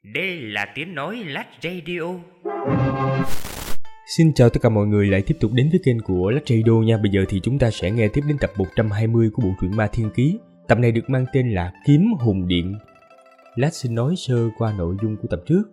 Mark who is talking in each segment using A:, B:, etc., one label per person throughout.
A: Đây là tiếng nói Lách Radio.
B: Xin chào tất cả mọi người lại tiếp tục đến với kênh của Lách Radio nha. Bây giờ thì chúng ta sẽ nghe tiếp đến tập 120 của bộ truyện Ma Thiên Ký. Tập này được mang tên là Kiếm Hùng Điện. Lách xin nói sơ qua nội dung của tập trước.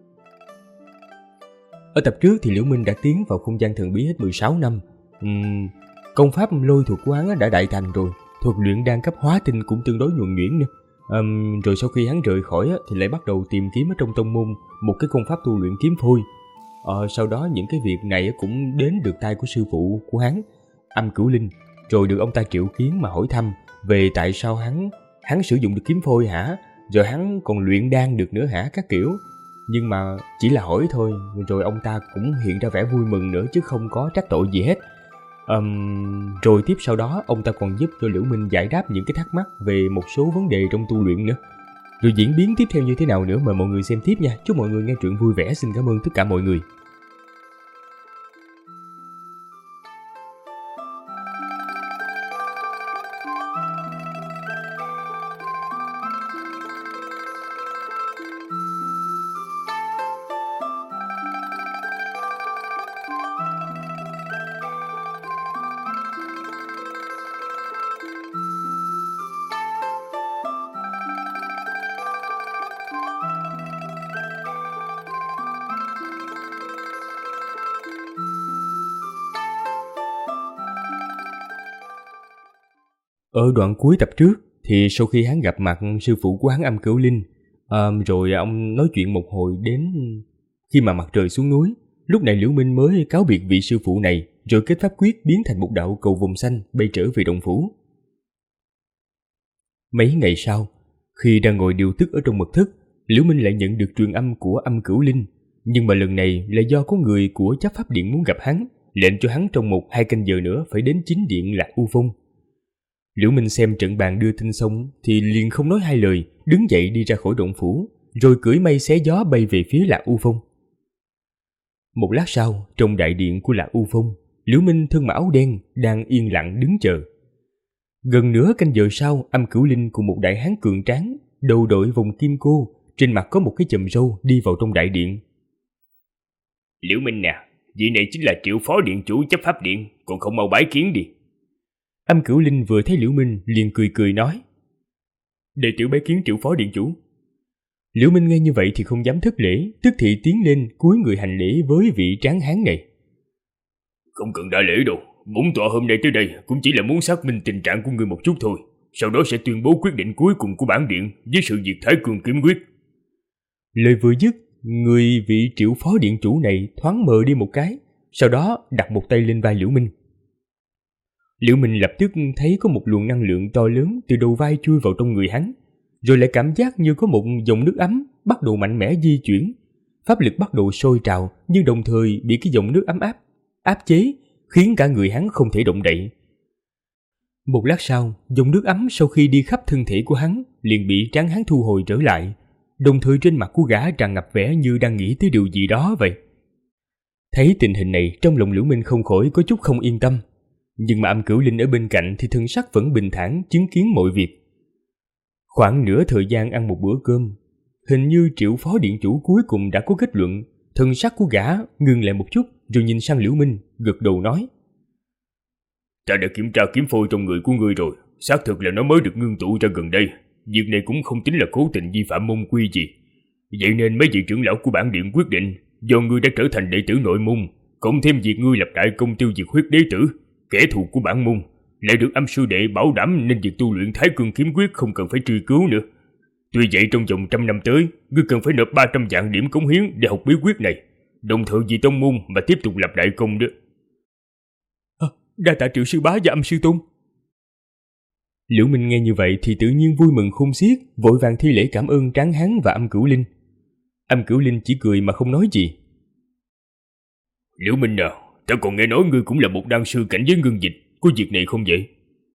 B: Ở tập trước thì Liễu Minh đã tiến vào không gian thần bí hết 16 năm. Công pháp lôi thuật của hắn đã đại thành rồi. Thuật luyện đan cấp hóa tinh cũng tương đối nhuần nhuyễn nữa. Rồi sau khi hắn rời khỏi thì lại bắt đầu tìm kiếm ở trong tông môn một cái công pháp tu luyện kiếm phôi. Sau đó những cái việc này cũng đến được tai của sư phụ của hắn, Âm Cửu Linh, rồi được ông ta triệu kiến mà hỏi thăm về tại sao hắn sử dụng được kiếm phôi hả, rồi hắn còn luyện đan được nữa hả các kiểu. Nhưng mà chỉ là hỏi thôi, rồi ông ta cũng hiện ra vẻ vui mừng nữa chứ không có trách tội gì hết. Rồi tiếp sau đó ông ta còn giúp cho Liễu Minh giải đáp những cái thắc mắc về một số vấn đề trong tu luyện nữa. Rồi diễn biến tiếp theo như thế nào nữa mời mọi người xem tiếp nha. Chúc mọi người nghe truyện vui vẻ. Xin cảm ơn tất cả mọi người. Ở đoạn cuối tập trước thì sau khi hắn gặp mặt sư phụ của hắn Âm Cửu Linh, rồi ông nói chuyện một hồi đến khi mà mặt trời xuống núi, lúc này Liễu Minh mới cáo biệt vị sư phụ này, rồi kết pháp quyết biến thành một đạo cầu vồng xanh bay trở về động phủ. Mấy ngày sau, khi đang ngồi điều tức ở trong mật thất, Liễu Minh lại nhận được truyền âm của Âm Cửu Linh, nhưng mà lần này là do có người của chấp pháp điện muốn gặp hắn, lệnh cho hắn trong 1-2 canh giờ nữa phải đến chính điện Lạc U Phong. Liễu Minh xem trận bàn đưa tin xong thì liền không nói hai lời, đứng dậy đi ra khỏi động phủ, rồi cưỡi mây xé gió bay về phía Lạc U Phong. Một lát sau, trong đại điện của Lạc U Phong, Liễu Minh thân mặc áo đen đang yên lặng đứng chờ. Gần nửa canh giờ sau, Âm Cửu Linh cùng một đại hán cường tráng, đầu đội vòng kim cô, trên mặt có một cái chùm râu đi vào trong đại điện.
C: Liễu Minh nè, vị này chính là Triệu Phó Điện Chủ chấp pháp điện, còn không mau bái kiến đi.
B: Âm Cửu Linh vừa thấy Liễu Minh liền cười cười nói:
D: Đệ tử bái kiến Triệu Phó Điện Chủ.
B: Liễu Minh nghe như vậy thì không dám thất lễ, tức thì tiến lên cúi người hành lễ với vị tráng hán này.
C: Không cần đa lễ đâu, bổn tọa hôm nay tới đây cũng chỉ là muốn xác minh tình trạng của ngươi một chút thôi, sau đó sẽ tuyên bố quyết định cuối cùng của bản điện với sự việc Thái Cương kiếm quyết.
B: Lời vừa dứt, người vị Triệu Phó Điện Chủ này thoáng mờ đi một cái, sau đó đặt một tay lên vai Liễu Minh. Liễu Minh lập tức thấy có một luồng năng lượng to lớn từ đầu vai chui vào trong người hắn, rồi lại cảm giác như có một dòng nước ấm bắt đầu mạnh mẽ di chuyển. Pháp lực bắt đầu sôi trào, nhưng đồng thời bị cái dòng nước ấm áp chế, khiến cả người hắn không thể động đậy. Một lát sau, dòng nước ấm sau khi đi khắp thân thể của hắn liền bị tráng hán thu hồi trở lại, đồng thời trên mặt của gã tràn ngập vẻ như đang nghĩ tới điều gì đó vậy. Thấy tình hình này, trong lòng Liễu Minh không khỏi có chút không yên tâm. Nhưng mà Âm Cửu Linh ở bên cạnh thì thân sắc vẫn bình thản chứng kiến mọi việc. Khoảng nửa thời gian ăn một bữa cơm, hình như Triệu Phó Điện Chủ cuối cùng đã có kết luận. Thân sắc của gã ngừng lại một chút, rồi nhìn sang Liễu Minh, gật đầu nói:
C: Ta đã kiểm tra kiếm phôi trong người của ngươi rồi, xác thực là nó mới được ngưng tụ ra gần đây. Việc này cũng không tính là cố tình vi phạm môn quy gì. Vậy nên mấy vị trưởng lão của bản điện quyết định, do ngươi đã trở thành đệ tử nội môn, cộng thêm việc ngươi lập đại công tiêu diệt huyết đế tử, kẻ thù của bản môn, lại được Âm sư đệ bảo đảm, nên việc tu luyện Thái Cương kiếm quyết không cần phải truy cứu nữa. Tuy vậy trong vòng 100 năm tới, ngươi cần phải nộp 300 vạn điểm cống hiến để học bí quyết này, đồng thời vì tông môn mà tiếp tục lập đại công đó.
D: Đa tạ Triệu sư bá và Âm sư tôn.
B: Liễu Minh nghe như vậy thì tự nhiên vui mừng khôn xiết, vội vàng thi lễ cảm ơn tráng hán và Âm Cửu Linh. Âm Cửu Linh chỉ cười mà không nói gì.
C: Liễu Minh nào, ta còn nghe nói ngươi cũng là một đan sư cảnh giới ngưng dịch, có việc này không vậy?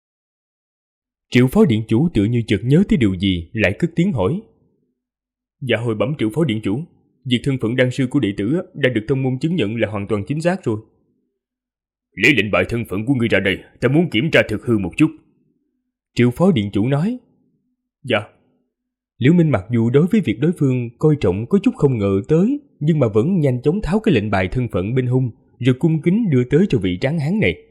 B: Triệu Phó Điện Chủ tự như chợt nhớ tới điều gì, lại cất tiếng hỏi:
D: Dạ hồi bẩm Triệu Phó Điện Chủ, việc thân phận đan sư của đệ tử đã được tông môn chứng nhận là hoàn toàn chính xác rồi.
C: Lấy lệnh bài thân phận của ngươi ra đây, ta muốn kiểm tra thực hư một chút.
B: Triệu Phó Điện Chủ nói.
D: Dạ.
B: Liễu Minh mặc dù đối với việc đối phương coi trọng có chút không ngờ tới, nhưng mà vẫn nhanh chóng tháo cái lệnh bài thân phận bên hông, rồi cung kính đưa tới cho vị tráng hán này.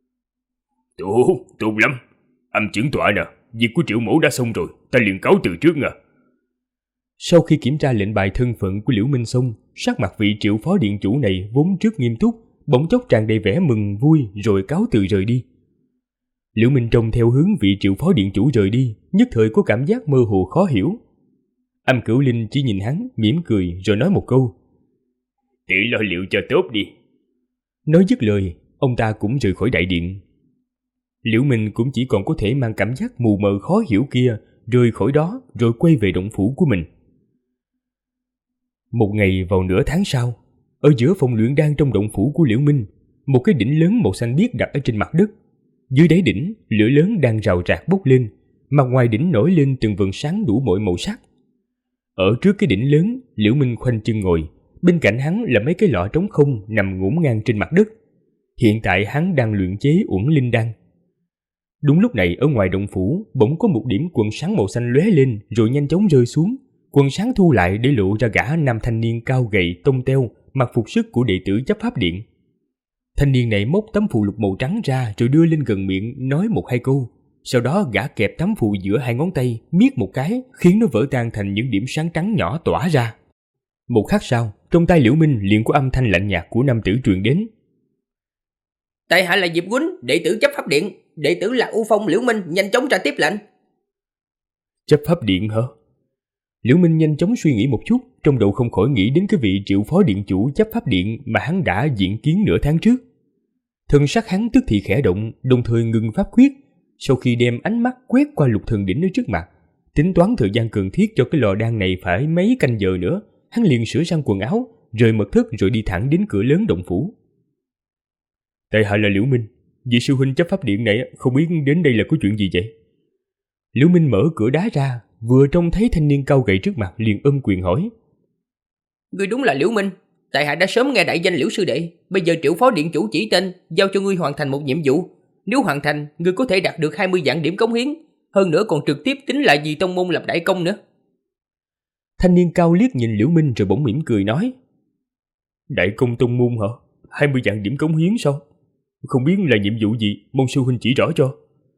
C: Tốt lắm. Âm trưởng tọa nè, việc của Triệu mẫu đã xong rồi, ta liền cáo từ trước nha.
B: Sau khi kiểm tra lệnh bài thân phận của Liễu Minh xong, sắc mặt vị Triệu phó điện chủ này vốn trước nghiêm túc, bỗng chốc tràn đầy vẻ mừng vui rồi cáo từ rời đi. Liễu Minh trông theo hướng vị Triệu phó điện chủ rời đi, nhất thời có cảm giác mơ hồ khó hiểu. Âm Cửu Linh chỉ nhìn hắn, mỉm cười rồi nói một câu:
C: Tự lo liệu cho tốt đi.
B: Nói dứt lời, ông ta cũng rời khỏi đại điện. Liễu Minh cũng chỉ còn có thể mang cảm giác mù mờ khó hiểu kia, rời khỏi đó rồi quay về động phủ của mình. Một ngày vào nửa tháng sau, ở giữa phòng luyện đan trong động phủ của Liễu Minh, một cái đỉnh lớn màu xanh biếc đặt ở trên mặt đất. Dưới đáy đỉnh, lửa lớn đang rào rạc bốc lên, mà ngoài đỉnh nổi lên từng vầng sáng đủ mọi màu sắc. Ở trước cái đỉnh lớn, Liễu Minh khoanh chân ngồi, bên cạnh hắn là mấy cái lọ trống không nằm ngổn ngang trên mặt đất. Hiện tại hắn đang luyện chế Uẩn Linh đan. Đúng lúc này, ở ngoài động phủ bỗng có một điểm quần sáng màu xanh lóe lên rồi nhanh chóng rơi xuống. Quần sáng thu lại để lộ ra gã nam thanh niên cao gầy tông teo, mặc phục sức của đệ tử chấp pháp điện. Thanh niên này móc tấm phù lục màu trắng ra rồi đưa lên gần miệng nói một hai câu. Sau đó gã kẹp tấm phù giữa hai ngón tay, miết một cái, khiến nó vỡ tan thành những điểm sáng trắng nhỏ tỏa ra. Một khắc sau, trong tay Liễu Minh liền có âm thanh lạnh nhạt của nam tử truyền đến.
E: Tại hạ là Diệp Quýnh, đệ tử chấp pháp điện. Đệ tử là U Phong Liễu Minh, nhanh chóng ra tiếp lệnh.
B: Chấp pháp điện hả? Liễu Minh nhanh chóng suy nghĩ một chút, trong đầu không khỏi nghĩ đến cái vị Triệu phó điện chủ chấp pháp điện mà hắn đã diện kiến nửa tháng trước. Thân sắc hắn tức thì khẽ động, đồng thời ngừng pháp quyết. Sau khi đem ánh mắt quét qua lục thần đỉnh ở trước mặt, tính toán thời gian cần thiết cho cái lò đan này phải mấy canh giờ nữa, hắn liền sửa sang quần áo, rời mật thất rồi đi thẳng đến cửa lớn động phủ. Tại hạ là Liễu Minh, vị sư huynh chấp pháp điện này không biết đến đây là có chuyện gì vậy? Liễu Minh mở cửa đá ra, vừa trông thấy thanh niên cao gầy trước mặt liền ôm quyền hỏi.
E: Ngươi đúng là Liễu Minh, tại hạ đã sớm nghe đại danh Liễu sư đệ. Bây giờ Triệu phó điện chủ chỉ tên, giao cho ngươi hoàn thành một nhiệm vụ. Nếu hoàn thành, ngươi có thể đạt được 20 vạn điểm cống hiến, hơn nữa còn trực tiếp tính là vì tông môn lập đại công nữa.
B: Thanh niên cao liếc nhìn Liễu Minh rồi bỗng mỉm cười nói. Đại công tông môn hả? 20 vạn điểm cống hiến sao? Không biết là nhiệm vụ gì, mong sư huynh chỉ rõ cho.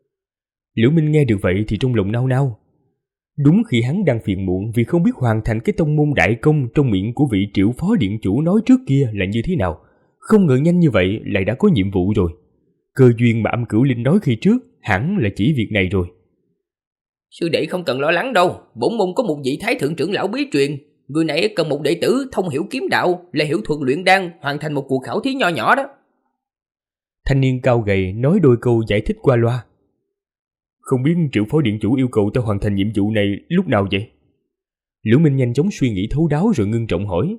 B: Liễu Minh nghe được vậy thì trong lòng nao nao. Đúng khi hắn đang phiền muộn vì không biết hoàn thành cái tông môn đại công trong miệng của vị Triệu phó điện chủ nói trước kia là như thế nào, không ngờ nhanh như vậy lại đã có nhiệm vụ rồi. Cơ duyên mà Âm Cửu Linh nói khi trước hẳn là chỉ việc này rồi.
E: Sư đệ không cần lo lắng đâu, bổn môn có một vị thái thượng trưởng lão bí truyền. Người này cần một đệ tử thông hiểu kiếm đạo, là hiểu thuật luyện đan, hoàn thành một cuộc khảo thí nho nhỏ đó.
B: Thanh niên cao gầy nói đôi câu giải thích qua loa. Không biết Triệu phó điện chủ yêu cầu ta hoàn thành nhiệm vụ này lúc nào vậy? Liễu Minh nhanh chóng suy nghĩ thấu đáo rồi ngưng trọng hỏi.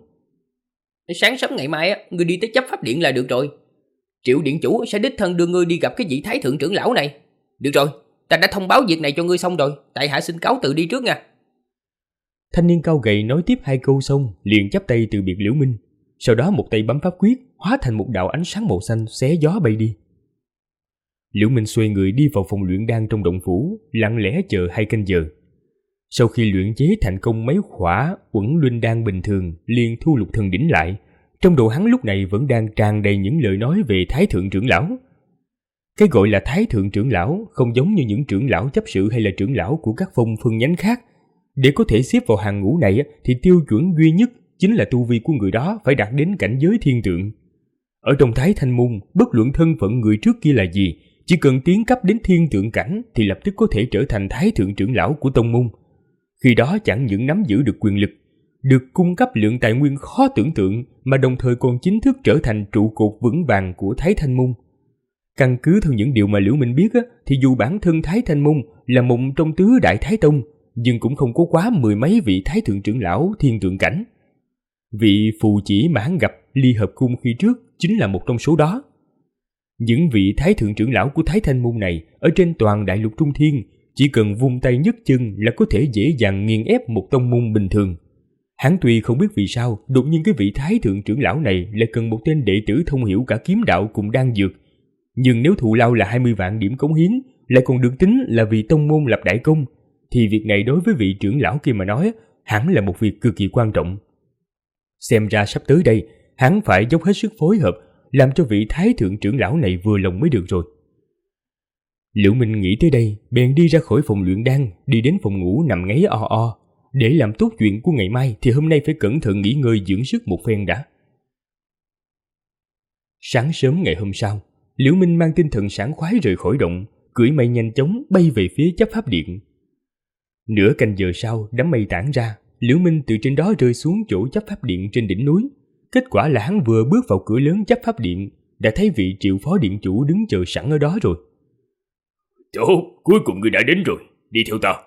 E: Sáng sớm ngày mai ngươi đi tới chấp pháp điện là được rồi. Triệu điện chủ sẽ đích thân đưa ngươi đi gặp cái vị thái thượng trưởng lão này. Được rồi, ta đã thông báo việc này cho ngươi xong rồi, tại hạ xin cáo từ đi trước nha.
B: Thanh niên cao gầy nói tiếp hai câu xong liền chắp tay từ biệt Liễu Minh, sau đó một tay bấm pháp quyết hóa thành một đạo ánh sáng màu xanh xé gió bay đi. Liễu Minh xoay người đi vào phòng luyện đan trong động phủ, lặng lẽ chờ 2 canh giờ. Sau khi luyện chế thành công mấy khỏa Uẩn Linh đan bình thường, liền thu lục thần đỉnh lại. Trong đầu hắn lúc này vẫn đang tràn đầy những lời nói về thái thượng trưởng lão. Cái gọi là thái thượng trưởng lão không giống như những trưởng lão chấp sự hay là trưởng lão của các phong phân nhánh khác. Để có thể xếp vào hàng ngũ này thì tiêu chuẩn duy nhất chính là tu vi của người đó phải đạt đến cảnh giới thiên tượng. Ở trong Thái Thanh môn, bất luận thân phận người trước kia là gì, chỉ cần tiến cấp đến thiên tượng cảnh thì lập tức có thể trở thành thái thượng trưởng lão của tông môn. Khi đó chẳng những nắm giữ được quyền lực, được cung cấp lượng tài nguyên khó tưởng tượng, mà đồng thời còn chính thức trở thành trụ cột vững vàng của Thái Thanh môn. Căn cứ theo những điều mà Liễu Minh biết thì dù bản thân Thái Thanh môn là một trong tứ đại thái tông, nhưng cũng không có quá 10 mấy vị thái thượng trưởng lão thiên tượng cảnh. Vị phù chỉ mà hắn gặp Ly Hợp Cung khi trước chính là một trong số đó. Những vị thái thượng trưởng lão của Thái Thanh môn này ở trên toàn đại lục Trung Thiên chỉ cần vung tay nhấc chân là có thể dễ dàng nghiền ép một tông môn bình thường. Hắn tuy không biết vì sao đột nhiên cái vị thái thượng trưởng lão này lại cần một tên đệ tử thông hiểu cả kiếm đạo cùng đan dược, nhưng nếu thù lao là 20 vạn điểm cống hiến lại còn được tính là vì tông môn lập đại công, thì việc này đối với vị trưởng lão kia mà nói hẳn là một việc cực kỳ quan trọng. Xem ra sắp tới đây, hắn phải dốc hết sức phối hợp, làm cho vị thái thượng trưởng lão này vừa lòng mới được rồi. Liễu Minh nghĩ tới đây, bèn đi ra khỏi phòng luyện đan, đi đến phòng ngủ nằm ngáy o o. Để làm tốt chuyện của ngày mai thì hôm nay phải cẩn thận nghỉ ngơi dưỡng sức một phen đã. Sáng sớm ngày hôm sau, Liễu Minh mang tinh thần sảng khoái rời khỏi động, cưỡi mây nhanh chóng bay về phía chấp pháp điện. Nửa canh giờ sau, đám mây tản ra, Liễu Minh từ trên đó rơi xuống chỗ chấp pháp điện trên đỉnh núi. Kết quả là hắn vừa bước vào cửa lớn chấp pháp điện, đã thấy vị Triệu phó điện chủ đứng chờ sẵn ở đó rồi.
C: Tốt, cuối cùng ngươi đã đến rồi, đi theo ta.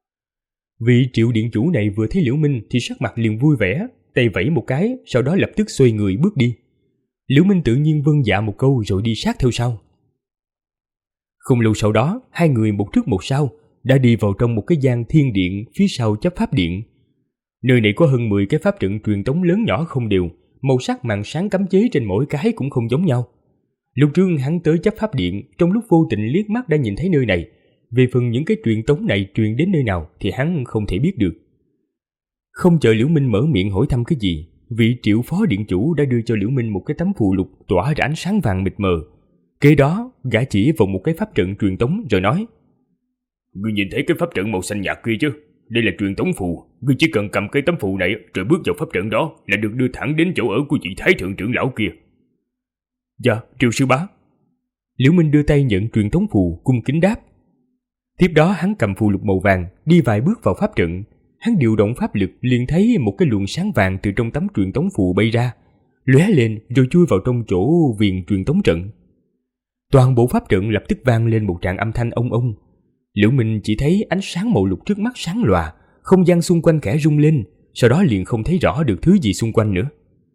B: Vị Triệu điện chủ này vừa thấy Liễu Minh thì sắc mặt liền vui vẻ, tay vẫy một cái, sau đó lập tức xoay người bước đi. Liễu Minh tự nhiên vâng dạ một câu rồi đi sát theo sau. Không lâu sau đó, hai người một trước một sau đã đi vào trong một cái gian thiên điện phía sau chấp pháp điện. Nơi này có hơn 10 cái pháp trận truyền tống lớn nhỏ không đều, màu sắc màn sáng cấm chế trên mỗi cái cũng không giống nhau. Lúc trước hắn tới chấp pháp điện, trong lúc vô tình liếc mắt đã nhìn thấy nơi này. Về phần những cái truyền tống này truyền đến nơi nào thì hắn không thể biết được. Không chờ Liễu Minh mở miệng hỏi thăm cái gì, vị Triệu phó điện chủ đã đưa cho Liễu Minh một cái tấm phù lục tỏa ra ánh sáng vàng mịt mờ. Kế đó, gã chỉ vào một cái pháp trận truyền tống rồi nói:
C: Ngươi nhìn thấy cái pháp trận màu xanh nhạt kia chứ? Đây là truyền tống phù. Ngươi chỉ cần cầm cái tấm phù này rồi bước vào pháp trận đó là được đưa thẳng đến chỗ ở của vị thái thượng trưởng lão kia.
B: Dạ, Triệu sư bá. Liễu Minh đưa tay nhận truyền tống phù, cung kính đáp. Tiếp đó hắn cầm phù lục màu vàng, đi vài bước vào pháp trận. Hắn điều động pháp lực, liền thấy một cái luồng sáng vàng từ trong tấm truyền tống phù bay ra, lóe lên rồi chui vào trong chỗ viền truyền tống trận. Toàn bộ pháp trận lập tức vang lên một tràng âm thanh ông ông. Liễu Minh chỉ thấy ánh sáng màu lục trước mắt sáng lòa, không gian xung quanh khẽ rung lên, sau đó liền không thấy rõ được thứ gì xung quanh nữa.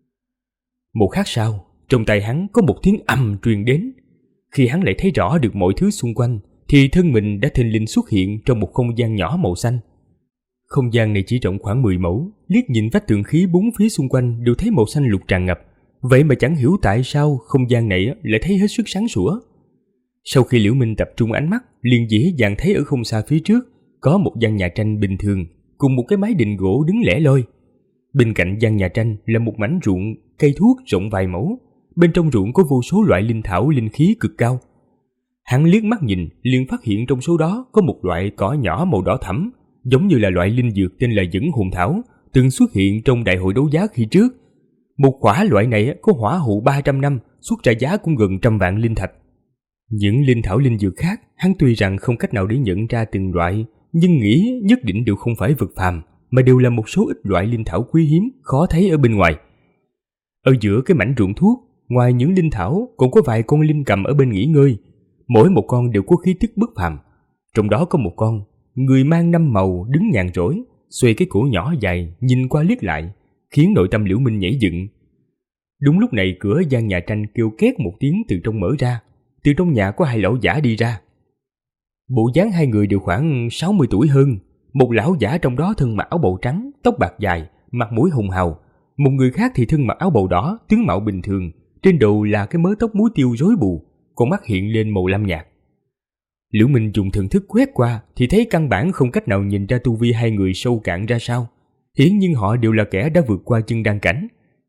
B: Một khắc sau, trong tay hắn có một tiếng ầm truyền đến. Khi hắn lại thấy rõ được mọi thứ xung quanh, thì thân mình đã thình lình xuất hiện trong một không gian nhỏ màu xanh. Không gian này chỉ rộng khoảng 10 mẫu, liếc nhìn vách tường khí bốn phía xung quanh đều thấy màu xanh lục tràn ngập. Vậy mà chẳng hiểu tại sao không gian này lại thấy hết sức sáng sủa. Sau khi Liễu Minh tập trung ánh mắt, liền dễ dàng thấy ở không xa phía trước có một gian nhà tranh bình thường cùng một cái mái đình gỗ đứng lẻ loi. Bên cạnh gian nhà tranh là một mảnh ruộng cây thuốc rộng vài mẫu. Bên trong ruộng có vô số loại linh thảo linh khí cực cao. Hắn liếc mắt nhìn, liền phát hiện trong số đó có một loại cỏ nhỏ màu đỏ thẫm, giống như là loại linh dược tên là Dẫn Hồn Thảo, từng xuất hiện trong đại hội đấu giá khi trước. Một quả loại này có hỏa hụ 300 năm, xuất ra giá cũng gần 100 vạn linh thạch. Những linh thảo linh dược khác, hắn tuy rằng không cách nào để nhận ra từng loại, nhưng nghĩ nhất định đều không phải vật phàm, mà đều là một số ít loại linh thảo quý hiếm, khó thấy ở bên ngoài. Ở giữa cái mảnh ruộng thuốc, ngoài những linh thảo, còn có vài con linh cầm ở bên nghỉ ngơi. Mỗi một con đều có khí tức bất phàm. Trong đó có một con, người mang 5 màu đứng nhàn rỗi, xoay cái cổ nhỏ dài, nhìn qua liếc lại, khiến nội tâm Liễu Minh nhảy dựng. Đúng lúc này cửa gian nhà tranh kêu két một tiếng từ trong mở ra. Từ trong nhà có hai lão giả đi ra. Bộ dáng hai người đều khoảng 60 tuổi hơn. Một lão giả trong đó thân mặc áo bào trắng, tóc bạc dài, mặt mũi hồng hào. Một người khác thì thân mặc áo bào đỏ, tướng mạo bình thường, trên đầu là cái mớ tóc muối tiêu rối bù, con mắt hiện lên màu lam nhạt. Liễu Minh dùng thần thức quét qua thì thấy căn bản không cách nào nhìn ra tu vi hai người sâu cạn ra sao. Hiển nhiên họ đều là kẻ đã vượt qua chân đan cảnh.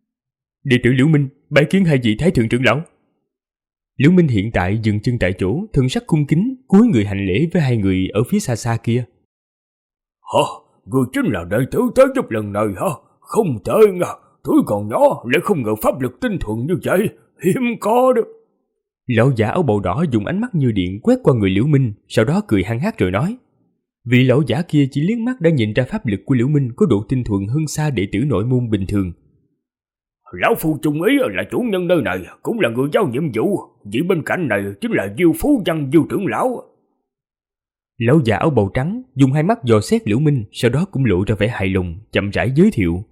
B: Đệ tử Liễu Minh bái kiến hai vị thái thượng trưởng lão. Liễu Minh hiện tại dừng chân tại chỗ, thần sắc cung kính, cúi người hành lễ với hai người ở phía xa xa kia.
C: Hả? Người chính là đệ tử tới giúp lần này hả? Không tệ nha, tuổi còn nhỏ lại không ngờ pháp lực tinh thuần như vậy, hiếm có đó.
B: Lão giả áo bào đỏ dùng ánh mắt như điện quét qua người Liễu Minh, sau đó cười hăng hắc rồi nói. Vị lão giả kia chỉ liếc mắt đã nhìn ra pháp lực của Liễu Minh có độ tinh thuần hơn xa đệ tử nội môn bình thường.
C: Lão phu trung ý là chủ nhân nơi này, cũng là người giao nhiệm vụ. Vị bên cạnh này chính là Diêu Phú Văn Diêu trưởng lão.
B: Lão già áo bào trắng dùng hai mắt dò xét Liễu Minh, sau đó cũng lộ ra vẻ hài lòng, chậm rãi giới thiệu.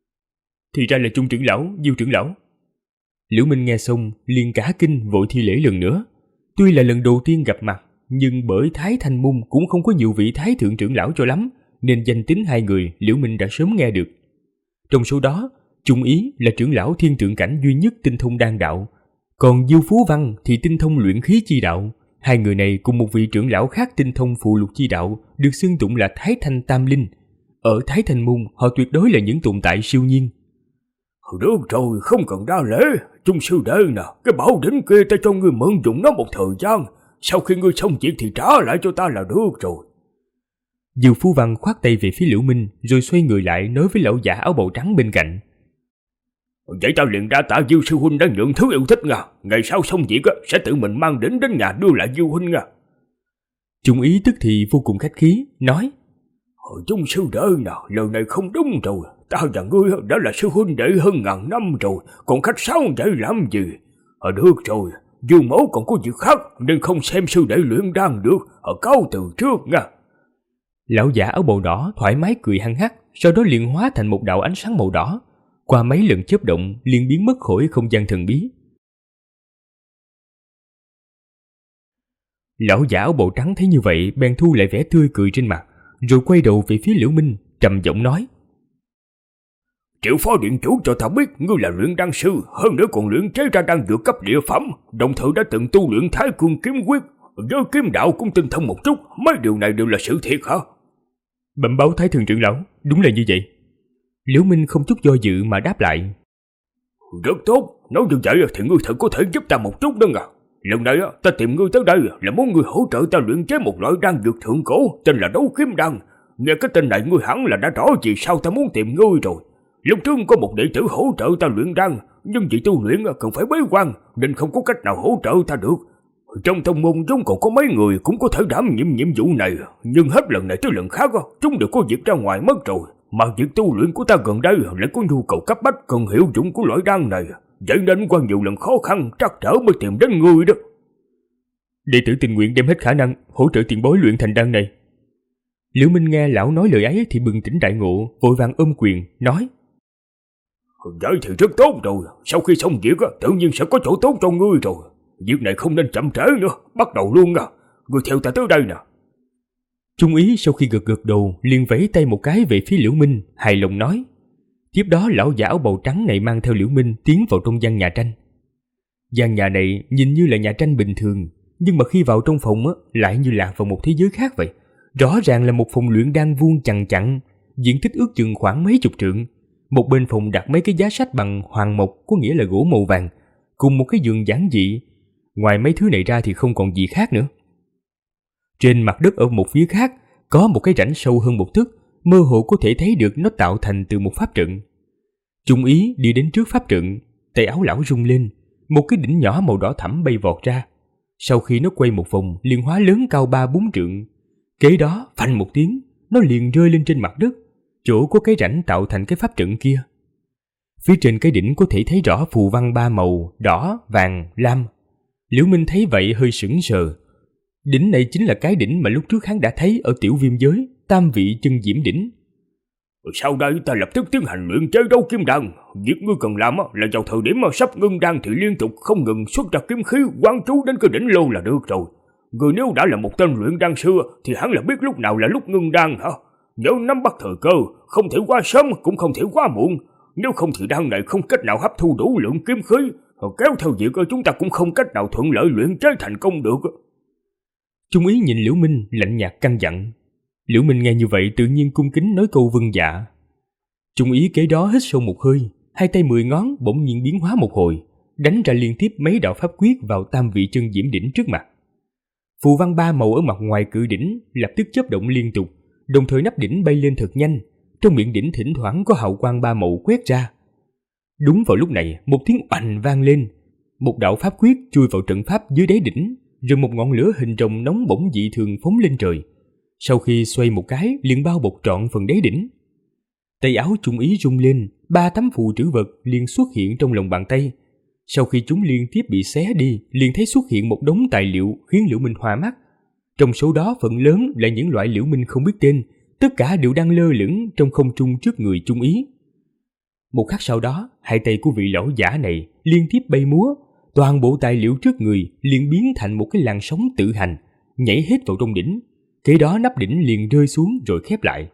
B: Thì ra là Trung trưởng lão, Diêu trưởng lão. Liễu Minh nghe xong liền cả kinh, vội thi lễ lần nữa. Tuy là lần đầu tiên gặp mặt, nhưng bởi Thái Thanh Môn cũng không có nhiều vị thái thượng trưởng lão cho lắm, nên danh tính hai người Liễu Minh đã sớm nghe được. Trong số đó, Trung Ý là trưởng lão thiên tượng cảnh duy nhất tinh thông đan đạo, còn Diêu Phú Văn thì tinh thông luyện khí chi đạo, hai người này cùng một vị trưởng lão khác tinh thông phù lục chi đạo được xưng tụng là Thái Thanh Tam Linh. Ở Thái Thanh Môn, họ tuyệt đối là những tồn tại siêu nhiên.
C: Được rồi, không cần đa lễ. Trung sư đệ nè, cái bảo đỉnh kia ta cho ngươi mượn dùng nó một thời gian. Sau khi ngươi xong việc thì trả lại cho ta là được rồi.
B: Dư Phú Văn khoát tay về phía Liễu Minh, rồi xoay người lại nói với lão giả áo bào trắng bên cạnh.
C: Vậy ta liền ra tạ Dư sư huynh đã nhận thứ yêu thích nha. Ngày sau xong việc sẽ tự mình mang đến nhà đưa lại Dư huynh nha.
B: Trung ý tức thì vô cùng khách khí, nói.
C: Trung sư đệ nào, lời này không đúng rồi. Ta và ngươi đã là sư huynh đệ hơn ngàn năm rồi, còn khách sáo vậy làm gì? Được rồi, Dư mẫu còn có việc khác nên không xem sư đệ luyện đan được. Cáo từ trước nha.
B: Lão giả áo bào đỏ thoải mái cười hăng hắc, sau đó liền hóa thành một đạo ánh sáng màu đỏ. Qua mấy lần chớp động liền biến mất khỏi không gian thần bí. Lão giả áo bào trắng thấy như vậy bèn thu lại vẻ tươi cười trên mặt, rồi quay đầu về phía Liễu Minh, trầm giọng nói.
C: Triệu phó điện chủ cho ta biết ngươi là luyện đan sư, hơn nữa còn luyện chế ra đan dược cấp địa phẩm, đồng thời đã từng tu luyện Thái Cương kiếm quyết, với kiếm đạo cũng tinh thông một chút, mấy điều này đều là sự thiệt hả?
B: Bẩm báo Thái Thượng trưởng lão, đúng là như vậy. Liễu Minh không chút do dự mà đáp lại.
C: Rất tốt, nói như vậy thì ngươi thật có thể giúp ta một chút đó à. Lần này ta tìm ngươi tới đây là muốn ngươi hỗ trợ ta luyện chế một loại đan dược thượng cổ tên là đấu kiếm đan. Nghe cái tên này ngươi hẳn là đã rõ vì sao ta muốn tìm ngươi rồi. Lúc trước có một đệ tử hỗ trợ ta luyện đan, nhưng vì tu luyện cần phải bế quan nên không có cách nào hỗ trợ ta được. Trong tông môn chúng còn có mấy người cũng có thể đảm nhiệm nhiệm vụ này, nhưng hết lần này tới lần khác chúng đều có việc ra ngoài mất rồi. Mà việc tu luyện của ta gần đây lại có nhu cầu cấp bách cần hiệu dụng của loại đan này, vậy nên qua nhiều lần khó khăn trắc trở mới tìm đến ngươi đó.
B: Đệ tử tình nguyện đem hết khả năng hỗ trợ tiền bối luyện thành đan này. Liễu Minh nghe lão nói lời ấy thì bừng tỉnh đại ngộ, vội vàng ôm quyền nói.
C: Vậy thì rất tốt rồi, sau khi xong việc tự nhiên sẽ có chỗ tốt cho ngươi rồi. Việc này không nên chậm trễ nữa, bắt đầu luôn à. Ngươi theo ta tới đây nè.
B: Trung ý sau khi gật đầu liền vẫy tay một cái về phía Liễu Minh, hài lòng nói. Tiếp đó lão giả áo bào trắng này mang theo Liễu Minh tiến vào trong gian nhà tranh. Gian nhà này nhìn như là nhà tranh bình thường, nhưng mà khi vào trong phòng lại như lạc vào một thế giới khác vậy. Rõ ràng là một phòng luyện đan vuông chằng chặn, diện tích ước chừng khoảng mấy chục trượng. Một bên phòng đặt mấy cái giá sách bằng hoàng mộc, có nghĩa là gỗ màu vàng, cùng một cái giường giản dị. Ngoài mấy thứ này ra thì không còn gì khác nữa. Trên mặt đất ở một phía khác có một cái rãnh sâu hơn một thước, mơ hồ có thể thấy được nó tạo thành từ một pháp trận. Trung ý đi đến trước pháp trận, tay áo lão rung lên, một cái đỉnh nhỏ màu đỏ thẫm bay vọt ra. Sau khi nó quay một vòng liền hóa lớn cao 3-4 trượng. Kế đó phanh một tiếng, nó liền rơi lên trên mặt đất, chỗ có cái rãnh tạo thành cái pháp trận kia. Phía trên cái đỉnh có thể thấy rõ phù văn 3 màu đỏ, vàng, lam. Liễu Minh thấy vậy hơi sững sờ. Đỉnh này chính là cái đỉnh mà lúc trước hắn đã thấy ở tiểu viêm giới, tam vị chân diễm đỉnh.
C: Sau đây ta lập tức tiến hành luyện chế đấu kiếm đan. Việc ngươi cần làm là vào thời điểm sắp ngưng đan thì liên tục không ngừng xuất ra kiếm khí quán trú đến cái đỉnh lô là được rồi. Người nếu đã là một tên luyện đan sư thì hẳn là biết lúc nào là lúc ngưng đan hả? Nhớ nắm bắt thời cơ, không thể quá sớm cũng không thể quá muộn. Nếu không thì đan này không cách nào hấp thu đủ lượng kiếm khí, kéo theo việc chúng ta cũng không cách nào thuận lợi luyện chế thành công được.
B: Trung ý nhìn Liễu Minh lạnh nhạt căn dặn. Liễu Minh nghe như vậy tự nhiên cung kính nói câu vâng dạ. Trung ý kế đó hít sâu một hơi, hai tay 10 ngón bỗng nhiên biến hóa một hồi, đánh ra liên tiếp mấy đạo pháp quyết vào tam vị chân diễm đỉnh trước mặt. Phù văn 3 màu ở mặt ngoài cự đỉnh lập tức chớp động liên tục, đồng thời nắp đỉnh bay lên thật nhanh, trong miệng đỉnh thỉnh thoảng có hào quang 3 màu quét ra. Đúng vào lúc này, một tiếng oành vang lên, một đạo pháp quyết chui vào trận pháp dưới đáy đỉnh, rồi một ngọn lửa hình rồng nóng bỏng dị thường phóng lên trời. Sau khi xoay một cái, liền bao bọc trọn phần đáy đỉnh. Tay áo Trung ý rung lên, 3 tấm phù trữ vật liền xuất hiện trong lòng bàn tay. Sau khi chúng liên tiếp bị xé đi, liền thấy xuất hiện một đống tài liệu khiến Liễu Minh hoa mắt. Trong số đó phần lớn là những loại Liễu Minh không biết tên, tất cả đều đang lơ lửng trong không trung trước người Trung ý. Một khắc sau đó, hai tay của vị lão giả này liên tiếp bay múa, toàn bộ tài liệu trước người liền biến thành một cái làn sóng tự hành, nhảy hết vào trong đỉnh. Kế đó nắp đỉnh liền rơi xuống rồi khép lại.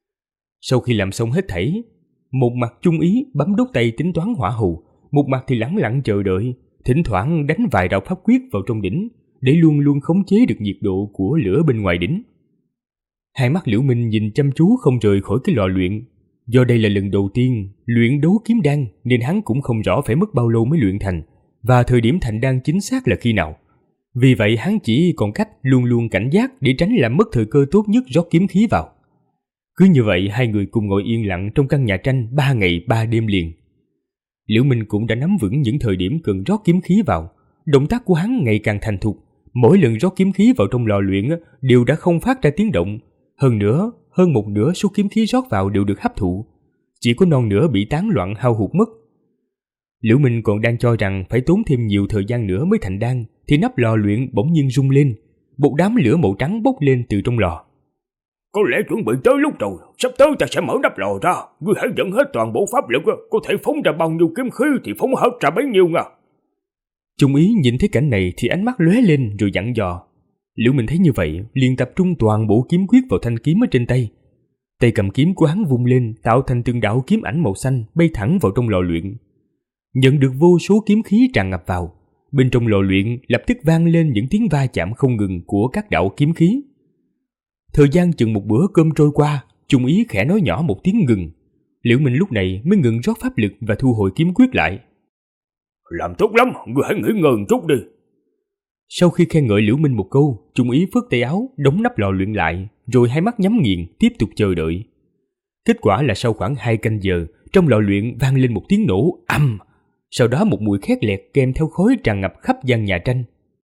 B: Sau khi làm xong hết thảy, một mặt Trung ý bấm đốt tay tính toán hỏa hầu, một mặt thì lẳng lặng chờ đợi, thỉnh thoảng đánh vài đạo pháp quyết vào trong đỉnh, để luôn luôn khống chế được nhiệt độ của lửa bên ngoài đỉnh. Hai mắt Liễu Minh nhìn chăm chú không rời khỏi cái lò luyện. Do đây là lần đầu tiên luyện đấu kiếm đan nên hắn cũng không rõ phải mất bao lâu mới luyện thành và thời điểm thành đan chính xác là khi nào. Vì vậy hắn chỉ còn cách luôn luôn cảnh giác để tránh làm mất thời cơ tốt nhất rót kiếm khí vào. Cứ như vậy hai người cùng ngồi yên lặng trong căn nhà tranh 3 ngày 3 đêm liền. Liễu Minh cũng đã nắm vững những thời điểm cần rót kiếm khí vào. Động tác của hắn ngày càng thành thục. Mỗi lần rót kiếm khí vào trong lò luyện đều đã không phát ra tiếng động. Hơn một nửa số kiếm khí rót vào đều được hấp thụ. Chỉ có non nửa bị tán loạn hao hụt mất. Liễu Minh còn đang cho rằng phải tốn thêm nhiều thời gian nữa mới thành đan, thì nắp lò luyện bỗng nhiên rung lên. Một đám lửa màu trắng bốc lên từ trong lò.
C: Có lẽ chuẩn bị tới lúc rồi, sắp tới ta sẽ mở nắp lò ra. Ngươi hãy dẫn hết toàn bộ pháp lực, có thể phóng ra bao nhiêu kiếm khí thì phóng hết ra bấy nhiêu nha.
B: Trung ý nhìn thấy cảnh này thì ánh mắt lóe lên rồi dặn dò. Liễu Minh thấy như vậy, liền tập trung toàn bộ kiếm quyết vào thanh kiếm ở trên tay. Tay cầm kiếm của hắn vung lên, tạo thành từng đạo kiếm ảnh màu xanh bay thẳng vào trong lò luyện. Nhận được vô số kiếm khí tràn ngập vào, bên trong lò luyện lập tức vang lên những tiếng va chạm không ngừng của các đạo kiếm khí. Thời gian chừng một bữa cơm trôi qua, Trung ý khẽ nói nhỏ một tiếng ngừng. Liễu Minh lúc này mới ngừng rót pháp lực và thu hồi kiếm quyết lại.
C: Làm tốt lắm, ngươi hãy nghỉ ngơi một chút đi.
B: Sau khi khen ngợi Liễu Minh một câu, Trung ý phất tay áo, đóng nắp lò luyện lại, rồi hai mắt nhắm nghiền, tiếp tục chờ đợi. Kết quả là sau khoảng 2 canh giờ, trong lò luyện vang lên một tiếng nổ ầm. Sau đó một mùi khét lẹt kèm theo khói tràn ngập khắp gian nhà tranh.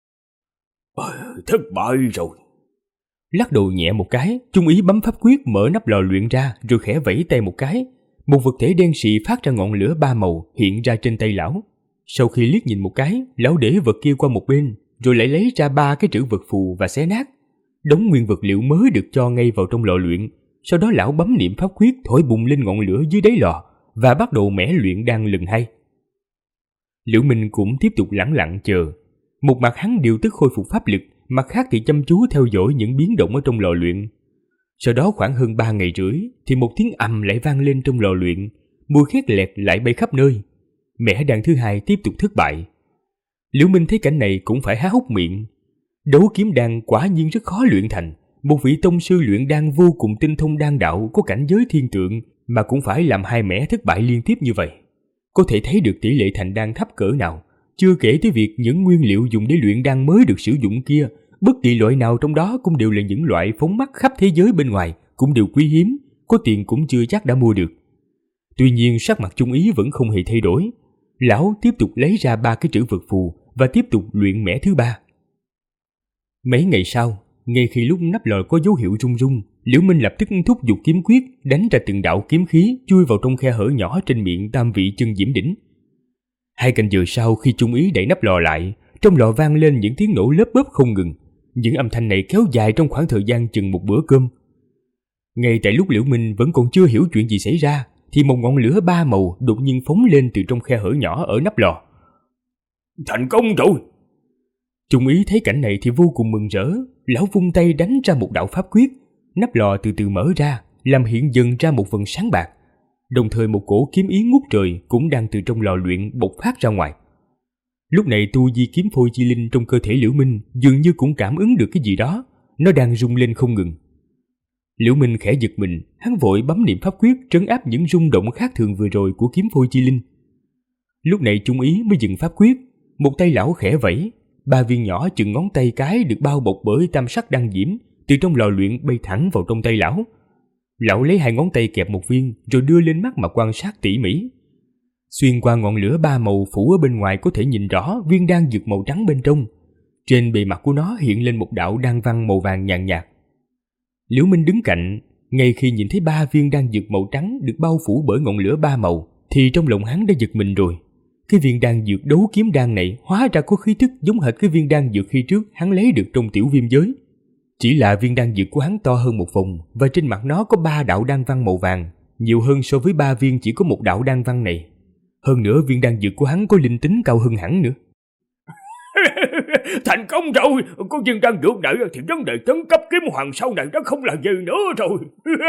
C: Thất bại rồi.
B: Lắc đầu nhẹ một cái, Trung ý bấm pháp quyết mở nắp lò luyện ra rồi khẽ vẫy tay một cái. Một vật thể đen xì phát ra ngọn lửa 3 màu hiện ra trên tay lão. Sau khi liếc nhìn một cái, lão để vật kia qua một bên, rồi lại lấy ra 3 cái trữ vật phù và xé nát. Đống nguyên vật liệu mới được cho ngay vào trong lò luyện. Sau đó lão bấm niệm pháp quyết thổi bùng lên ngọn lửa dưới đáy lò và bắt đầu mẻ luyện đan lần 2. Liễu Minh cũng tiếp tục lẳng lặng chờ. Một mặt hắn điều tức khôi phục pháp lực, mặt khác thì chăm chú theo dõi những biến động ở trong lò luyện. Sau đó khoảng hơn 3 ngày rưỡi thì một tiếng ầm lại vang lên trong lò luyện, mùi khét lẹt lại bay khắp nơi. Mẻ đan thứ 2 tiếp tục thất bại. Liễu Minh thấy cảnh này cũng phải há hốc miệng. Đấu kiếm đan quả nhiên rất khó luyện thành. Một vị tông sư luyện đan vô cùng tinh thông đan đạo có cảnh giới thiên tượng mà cũng phải làm 2 mẻ thất bại liên tiếp như vậy. Có thể thấy được tỷ lệ thành đan thấp cỡ nào. Chưa kể tới việc những nguyên liệu dùng để luyện đan mới được sử dụng kia, bất kỳ loại nào trong đó cũng đều là những loại phóng mắt khắp thế giới bên ngoài, cũng đều quý hiếm, có tiền cũng chưa chắc đã mua được. Tuy nhiên sắc mặt Trung ý vẫn không hề thay đổi. Lão tiếp tục lấy ra 3 cái trữ vật phù và tiếp tục luyện mẻ thứ 3. Mấy ngày sau, ngay khi lúc nắp lò có dấu hiệu rung rung, Liễu Minh lập tức thúc giục kiếm quyết, đánh ra từng đạo kiếm khí chui vào trong khe hở nhỏ trên miệng tam vị chân diễm đỉnh. 2 canh giờ sau, khi Trung ý đẩy nắp lò lại, trong lò vang lên những tiếng nổ lớp bớp không ngừng. Những âm thanh này kéo dài trong khoảng thời gian chừng một bữa cơm. Ngay tại lúc Liễu Minh vẫn còn chưa hiểu chuyện gì xảy ra, thì một ngọn lửa 3 màu đột nhiên phóng lên từ trong khe hở nhỏ ở nắp lò.
C: Thành công rồi!
B: Trung ý thấy cảnh này thì vô cùng mừng rỡ. Lão vung tay đánh ra một đạo pháp quyết, nắp lò từ từ mở ra, làm hiện dần ra một vầng sáng bạc. Đồng thời một cổ kiếm ý ngút trời cũng đang từ trong lò luyện bộc phát ra ngoài. Lúc này tu vi kiếm phôi chi linh trong cơ thể Liễu Minh dường như cũng cảm ứng được cái gì đó, nó đang rung lên không ngừng. Liễu Minh khẽ giật mình, hắn vội bấm niệm pháp quyết trấn áp những rung động khác thường vừa rồi của kiếm phôi chi linh. Lúc này Trung ý mới dừng pháp quyết, một tay lão khẽ vẫy, 3 viên nhỏ chừng ngón tay cái được bao bọc bởi tam sắc đan diễm từ trong lò luyện bay thẳng vào trong tay lão. Lão lấy 2 ngón tay kẹp một viên rồi đưa lên mắt mà quan sát tỉ mỉ. Xuyên qua ngọn lửa 3 màu phủ ở bên ngoài có thể nhìn rõ viên đan dược màu trắng bên trong. Trên bề mặt của nó hiện lên một đạo đan văn màu vàng nhàn nhạt. Liễu Minh đứng cạnh, ngay khi nhìn thấy 3 viên đan dược màu trắng được bao phủ bởi ngọn lửa 3 màu, thì trong lòng hắn đã giật mình rồi. Cái viên đan dược đấu kiếm đan này hóa ra có khí tức giống hệt cái viên đan dược khi trước hắn lấy được trong tiểu viêm giới. Chỉ là viên đan dược của hắn to hơn một vòng và trên mặt nó có 3 đạo đan văn màu vàng, nhiều hơn so với 3 viên chỉ có một đạo đan văn này. Hơn nữa viên đan dược của hắn có linh tính cao hơn hẳn nữa.
C: Thành công rồi! Có viên đan dược này thì vấn đề tấn cấp kiếm hoàng sau này nó không là gì nữa rồi.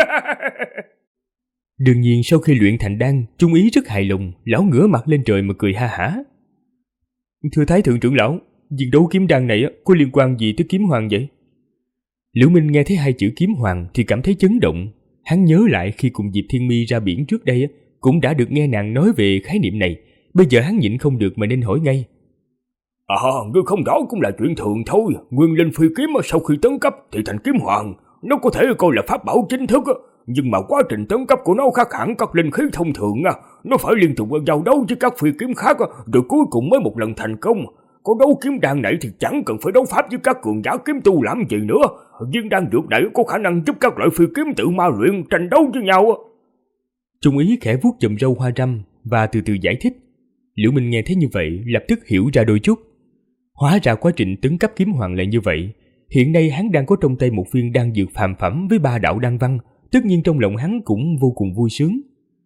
B: Đương nhiên sau khi luyện thành đan, Trung ý rất hài lòng, lão ngửa mặt lên trời mà cười ha hả. Thưa Thái thượng trưởng lão,
D: viên đấu kiếm đan này có liên quan gì tới kiếm hoàng vậy?
B: Liễu Minh nghe thấy hai chữ kiếm hoàng thì cảm thấy chấn động. Hắn nhớ lại khi cùng Diệp Thiên Mi ra biển trước đây cũng đã được nghe nàng nói về khái niệm này. Bây giờ hắn nhịn không được mà nên hỏi ngay.
C: Ngươi không rõ cũng là chuyện thường thôi. Nguyên linh phi kiếm sau khi tấn cấp thì thành kiếm hoàng. Nó có thể coi là pháp bảo chính thức, nhưng mà quá trình tấn cấp của nó khác hẳn các linh khí thông thường. Nó phải liên tục giao đấu với các phi kiếm khác, rồi cuối cùng mới một lần thành công. Có đấu kiếm đan này thì chẳng cần phải đấu pháp với các cường giả kiếm tu làm gì nữa. Viên đan dược này có khả năng giúp các loại phi kiếm tự ma luyện tranh đấu với nhau.
B: Trung ý khẽ vuốt chùm râu hoa râm và từ từ giải thích. Liễu Minh nghe thấy như vậy lập tức hiểu ra đôi chút. Hóa ra quá trình tấn cấp kiếm hoàng là như vậy. Hiện nay hắn đang có trong tay một viên đan dược phàm phẩm với 3 đạo đan văn, tất nhiên trong lòng hắn cũng vô cùng vui sướng.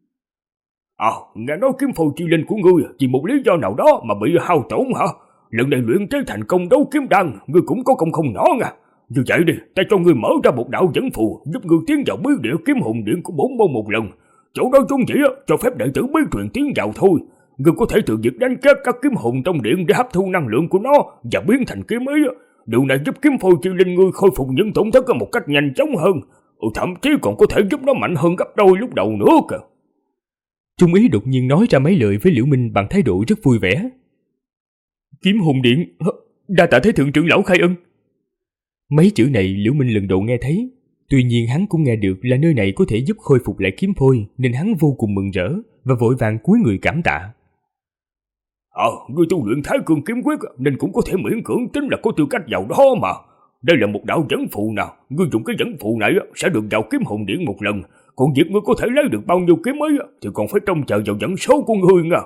C: Nghe nói kiếm phôi chi linh của ngươi vì một lý do nào đó mà bị hao tổn hả? Lần này luyện chế thành công đấu kiếm đan, ngươi cũng có công không nhỏ nha. Như vậy đi, ta cho ngươi mở ra một đạo dẫn phù, giúp ngươi tiến vào bí địa kiếm hồn điện của 4 môn một lần. Chỗ đó vốn dĩ cho phép đệ tử bí truyền tiến vào thôi. Ngươi có thể tự việc đánh kết các kiếm hồn trong điện để hấp thu năng lượng của nó và biến thành kiếm ý. Điều này giúp kiếm phôi chi linh ngươi khôi phục những tổn thất một cách nhanh chóng hơn. Thậm chí còn có thể giúp nó mạnh hơn gấp đôi lúc đầu nữa kìa.
B: Trung ý đột nhiên nói ra mấy lời với Liễu Minh bằng thái độ rất vui vẻ.
D: Kiếm hồn điện, đa tạ Thái thượng trưởng lão khai ân.
B: Mấy chữ này Liễu Minh lần đầu nghe thấy. Tuy nhiên hắn cũng nghe được là nơi này có thể giúp khôi phục lại kiếm phôi, nên hắn vô cùng mừng rỡ và vội vàng cúi người cảm tạ.
C: Ngươi tu luyện Thái Cương kiếm quyết nên cũng có thể miễn cưỡng tính là có tư cách vào đó mà. Đây là một đạo dẫn phù nào, ngươi dùng cái dẫn phù này sẽ được vào kiếm hồn điện một lần. Còn việc ngươi có thể lấy được bao nhiêu kiếm ấy thì còn phải trông chờ vào dẫn số của ngươi nha.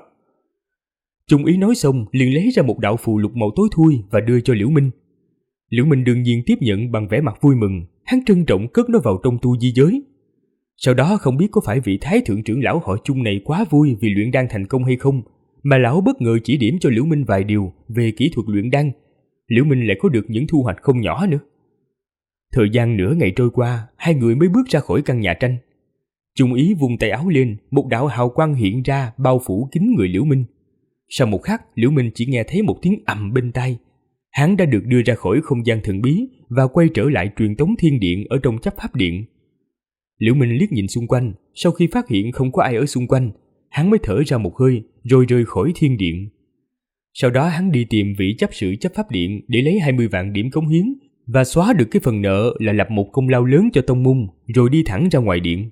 B: Trung ý nói xong liền lấy ra một đạo phù lục màu tối thui và đưa cho Liễu Minh. Liễu Minh đương nhiên tiếp nhận bằng vẻ mặt vui mừng, hắn trân trọng cất nó vào trong tu di giới. Sau đó không biết có phải vị Thái thượng trưởng lão họ Trung này quá vui vì luyện đan thành công hay không, mà lão bất ngờ chỉ điểm cho Liễu Minh vài điều về kỹ thuật luyện đan. Liễu Minh lại có được những thu hoạch không nhỏ nữa. Thời gian nửa ngày trôi qua, hai người mới bước ra khỏi căn nhà tranh. Trung ý vung tay áo lên, một đạo hào quang hiện ra bao phủ kín người Liễu Minh. Sau một khắc, Liễu Minh chỉ nghe thấy một tiếng ầm bên tai. Hắn đã được đưa ra khỏi không gian thần bí và quay trở lại truyền tống thiên điện ở trong chấp pháp điện. Liễu Minh liếc nhìn xung quanh, sau khi phát hiện không có ai ở xung quanh, hắn mới thở ra một hơi rồi rời khỏi thiên điện. Sau đó hắn đi tìm vị chấp sự chấp pháp điện để lấy 20 vạn điểm cống hiến và xóa được cái phần nợ là lập một công lao lớn cho tông môn, rồi đi thẳng ra ngoài điện.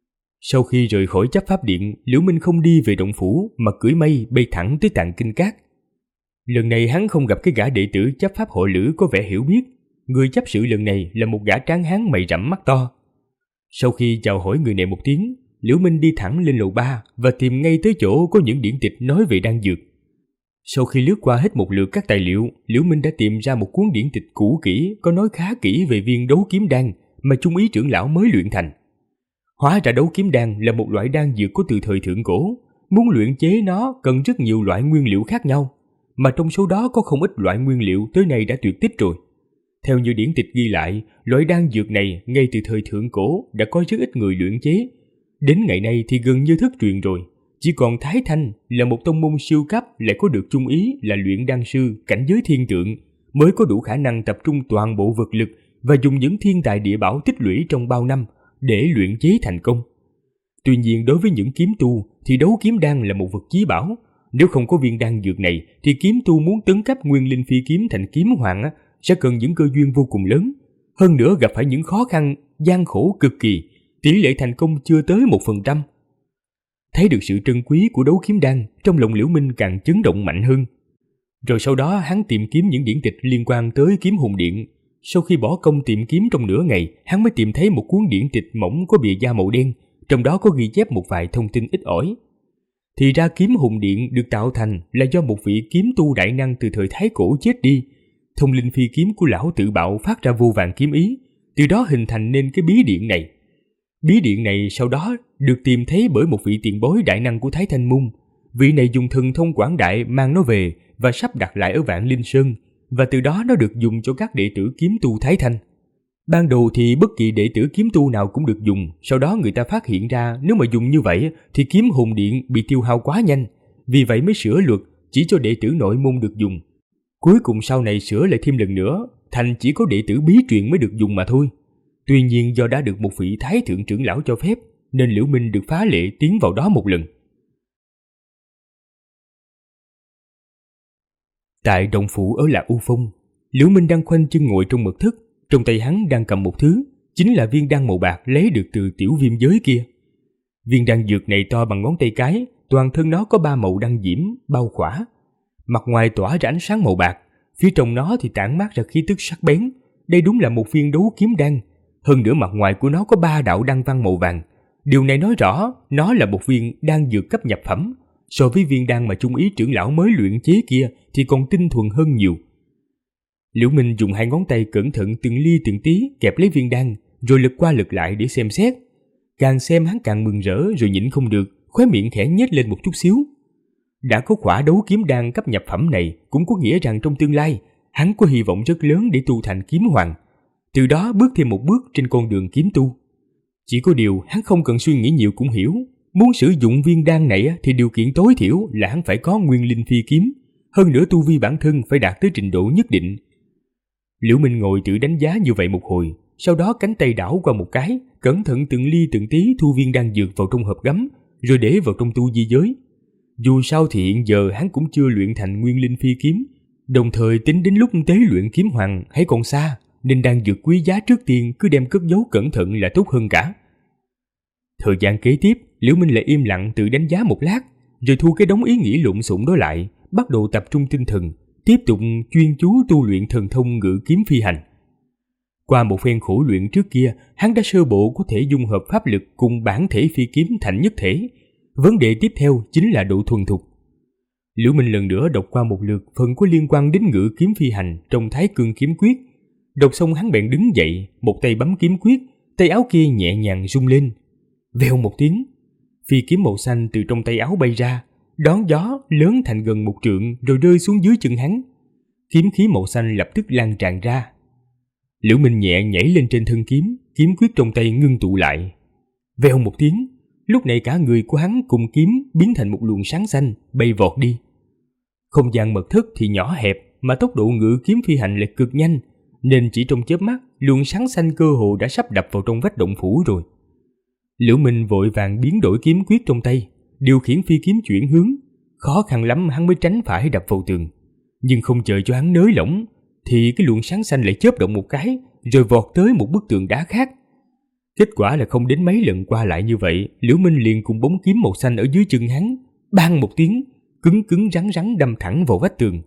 B: Sau khi rời khỏi chấp pháp điện, Liễu Minh không đi về động phủ mà cưỡi mây bay thẳng tới Tạng Kinh Các. Lần này hắn không gặp cái gã đệ tử chấp pháp hộ Lữ có vẻ hiểu biết. Người chấp sự lần này là một gã tráng hán mày rậm mắt to. Sau khi chào hỏi người này một tiếng, Liễu Minh đi thẳng lên lầu 3 và tìm ngay tới chỗ có những điển tịch nói về đan dược. Sau khi lướt qua hết một lượt các tài liệu, Liễu Minh đã tìm ra một cuốn điển tịch cũ kỹ có nói khá kỹ về viên đấu kiếm đan mà Trung ý trưởng lão mới luyện thành. Hóa ra đấu kiếm đan là một loại đan dược có từ thời thượng cổ, muốn luyện chế nó cần rất nhiều loại nguyên liệu khác nhau, mà trong số đó có không ít loại nguyên liệu tới nay đã tuyệt tích rồi. Theo như điển tịch ghi lại, loại đan dược này ngay từ thời thượng cổ đã có rất ít người luyện chế. Đến ngày nay thì gần như thất truyền rồi, chỉ còn Thái Thanh là một tông môn siêu cấp lại có được Trung ý là luyện đan sư cảnh giới thiên tượng mới có đủ khả năng tập trung toàn bộ vật lực và dùng những thiên tài địa bảo tích lũy trong bao năm để luyện chế thành công. Tuy nhiên đối với những kiếm tu thì đấu kiếm đan là một vật chí bảo. Nếu không có viên đan dược này thì kiếm tu muốn tấn cấp nguyên linh phi kiếm thành kiếm hoàng sẽ cần những cơ duyên vô cùng lớn. Hơn nữa gặp phải những khó khăn, gian khổ cực kỳ, tỷ lệ thành công chưa tới 1%. Thấy được sự trân quý của đấu kiếm đan, trong lòng Liễu Minh càng chấn động mạnh hơn. Rồi sau đó hắn tìm kiếm những điển tịch liên quan tới kiếm hồn điện. Sau khi bỏ công tìm kiếm trong nửa ngày, hắn mới tìm thấy một cuốn điển tịch mỏng có bìa da màu đen, trong đó có ghi chép một vài thông tin ít ỏi. Thì ra kiếm hồn điện được tạo thành là do một vị kiếm tu đại năng từ thời Thái Cổ chết đi. Thông linh phi kiếm của lão tự bạo phát ra vô vàn kiếm ý, từ đó hình thành nên cái bí điện này. Bí điện này sau đó được tìm thấy bởi một vị tiền bối đại năng của Thái Thanh Môn. Vị này dùng thần thông quảng đại mang nó về và sắp đặt lại ở Vạn Linh Sơn, và từ đó nó được dùng cho các đệ tử kiếm tu Thái Thanh. Ban đầu thì bất kỳ đệ tử kiếm tu nào cũng được dùng, sau đó người ta phát hiện ra nếu mà dùng như vậy thì kiếm hồn điện bị tiêu hao quá nhanh, vì vậy mới sửa luật chỉ cho đệ tử nội môn được dùng. Cuối cùng sau này sửa lại thêm lần nữa, thành chỉ có đệ tử bí truyền mới được dùng mà thôi. Tuy nhiên do đã được một vị thái thượng trưởng lão cho phép, nên Liễu Minh được phá lệ tiến vào đó một lần. Tại động phủ ở Lạc U Phong, Liễu Minh đang khoanh chân ngồi trong mật thất, trong tay hắn đang cầm một thứ, chính là viên đan màu bạc lấy được từ tiểu viêm giới kia. Viên đan dược này to bằng ngón tay cái, toàn thân nó có 3 màu đan diễm bao khỏa. Mặt ngoài tỏa ra ánh sáng màu bạc, phía trong nó thì tản mát ra khí tức sắc bén. Đây đúng là một viên đấu kiếm đan. Hơn nữa mặt ngoài của nó có 3 đạo đan văn màu vàng. Điều này nói rõ nó là một viên đan dược cấp nhập phẩm. So với viên đan mà Trung Ý trưởng lão mới luyện chế kia thì còn tinh thuần hơn nhiều. Liễu Minh dùng 2 ngón tay cẩn thận từng ly từng tí kẹp lấy viên đan, rồi lật qua lật lại để xem xét. Càng xem hắn càng mừng rỡ, rồi nhịn không được, khóe miệng khẽ nhếch lên một chút xíu. Đã có khỏa đấu kiếm đan cấp nhập phẩm này cũng có nghĩa rằng trong tương lai hắn có hy vọng rất lớn để tu thành kiếm hoàng, từ đó bước thêm một bước trên con đường kiếm tu. Chỉ có điều hắn không cần suy nghĩ nhiều cũng hiểu, muốn sử dụng viên đan này thì điều kiện tối thiểu là hắn phải có nguyên linh phi kiếm, hơn nữa tu vi bản thân phải đạt tới trình độ nhất định. Liễu Minh ngồi tự đánh giá như vậy một hồi, sau đó cánh tay đảo qua một cái, cẩn thận từng ly từng tí thu viên đan dược vào trong hộp gấm, rồi để vào trong tu di giới. Dù sao thì hiện giờ hắn cũng chưa luyện thành nguyên linh phi kiếm, đồng thời tính đến lúc tế luyện kiếm hoàng hãy còn xa, nên đan dược quý giá trước tiên cứ đem cất giấu cẩn thận là tốt hơn cả. Thời gian kế tiếp, Liễu Minh lại im lặng tự đánh giá một lát, rồi thu cái đống ý nghĩ lộn xộn đó lại, bắt đầu tập trung tinh thần, tiếp tục chuyên chú tu luyện thần thông ngự kiếm phi hành. Qua một phen khổ luyện trước kia, hắn đã sơ bộ có thể dung hợp pháp lực cùng bản thể phi kiếm thành nhất thể. Vấn đề tiếp theo chính là độ thuần thục. Liễu Minh lần nữa đọc qua một lượt phần có liên quan đến ngự kiếm phi hành trong Thái Cương kiếm quyết. Đọc xong hắn bèn đứng dậy, một tay bấm kiếm quyết, tay áo kia nhẹ nhàng rung lên. Vèo một tiếng, phi kiếm màu xanh từ trong tay áo bay ra, đón gió lớn thành gần 1 trượng rồi rơi xuống dưới chân hắn. Kiếm khí màu xanh lập tức lan tràn ra. Liễu Minh nhẹ nhảy lên trên thân kiếm, kiếm quyết trong tay ngưng tụ lại. Vèo một tiếng, lúc này cả người của hắn cùng kiếm biến thành một luồng sáng xanh bay vọt đi. Không gian mật thất thì nhỏ hẹp mà tốc độ ngự kiếm phi hành lại cực nhanh, nên chỉ trong chớp mắt luồng sáng xanh cơ hồ đã sắp đập vào trong vách động phủ rồi. Liễu Minh vội vàng biến đổi kiếm quyết trong tay, điều khiển phi kiếm chuyển hướng. Khó khăn lắm hắn mới tránh phải đập vào tường, nhưng không chờ cho hắn nới lỏng thì cái luồng sáng xanh lại chớp động một cái rồi vọt tới một bức tường đá khác. Kết quả là không đến mấy lần qua lại như vậy, Liễu Minh liền cùng bóng kiếm màu xanh ở dưới chân hắn bang một tiếng, cứng cứng rắn rắn đâm thẳng vào vách tường.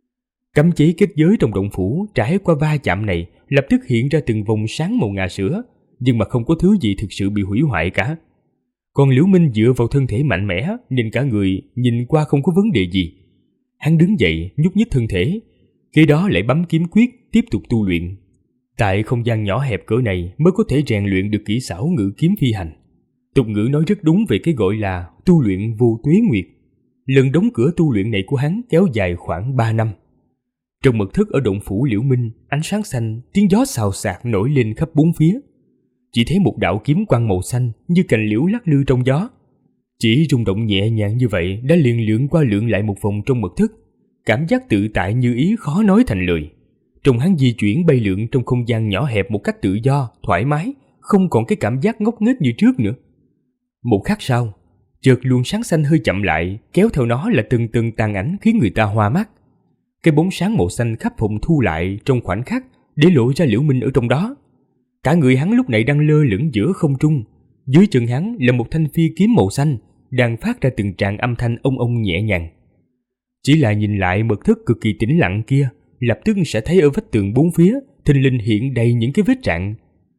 B: Cấm chế kết giới trong động phủ trải qua va chạm này lập tức hiện ra từng vòng sáng màu ngà sữa, nhưng mà không có thứ gì thực sự bị hủy hoại cả. Còn Liễu Minh dựa vào thân thể mạnh mẽ nên cả người nhìn qua không có vấn đề gì. Hắn đứng dậy nhúc nhích thân thể, kế đó lại bấm kiếm quyết tiếp tục tu luyện. Tại không gian nhỏ hẹp cỡ này mới có thể rèn luyện được kỹ xảo ngự kiếm phi hành. Tục ngữ nói rất đúng về cái gọi là tu luyện vô tuế nguyệt. Lần đóng cửa tu luyện này của hắn kéo dài khoảng 3 năm. Trong mật thất ở động phủ Liễu Minh, ánh sáng xanh, tiếng gió xào xạc nổi lên khắp bốn phía. Chỉ thấy một đạo kiếm quang màu xanh như cành liễu lắc lư trong gió. Chỉ rung động nhẹ nhàng như vậy đã liền lượn qua lượn lại một vòng trong mật thất. Cảm giác tự tại như ý khó nói thành lời. Trong hắn di chuyển bay lượn trong không gian nhỏ hẹp một cách tự do, thoải mái, không còn cái cảm giác ngốc nghếch như trước nữa. Một khắc sau, chợt luồng sáng xanh hơi chậm lại, kéo theo nó là từng từng tàn ảnh khiến người ta hoa mắt. Cái bóng sáng màu xanh khắp phòng thu lại trong khoảnh khắc để lộ ra Liễu Minh ở trong đó. Cả người hắn lúc này đang lơ lửng giữa không trung, dưới chân hắn là một thanh phi kiếm màu xanh đang phát ra từng tràng âm thanh ông ông nhẹ nhàng. Chỉ là nhìn lại mật thất cực kỳ tĩnh lặng kia, lập tức sẽ thấy ở vách tường bốn phía thình lình hiện đầy những cái vết rạn.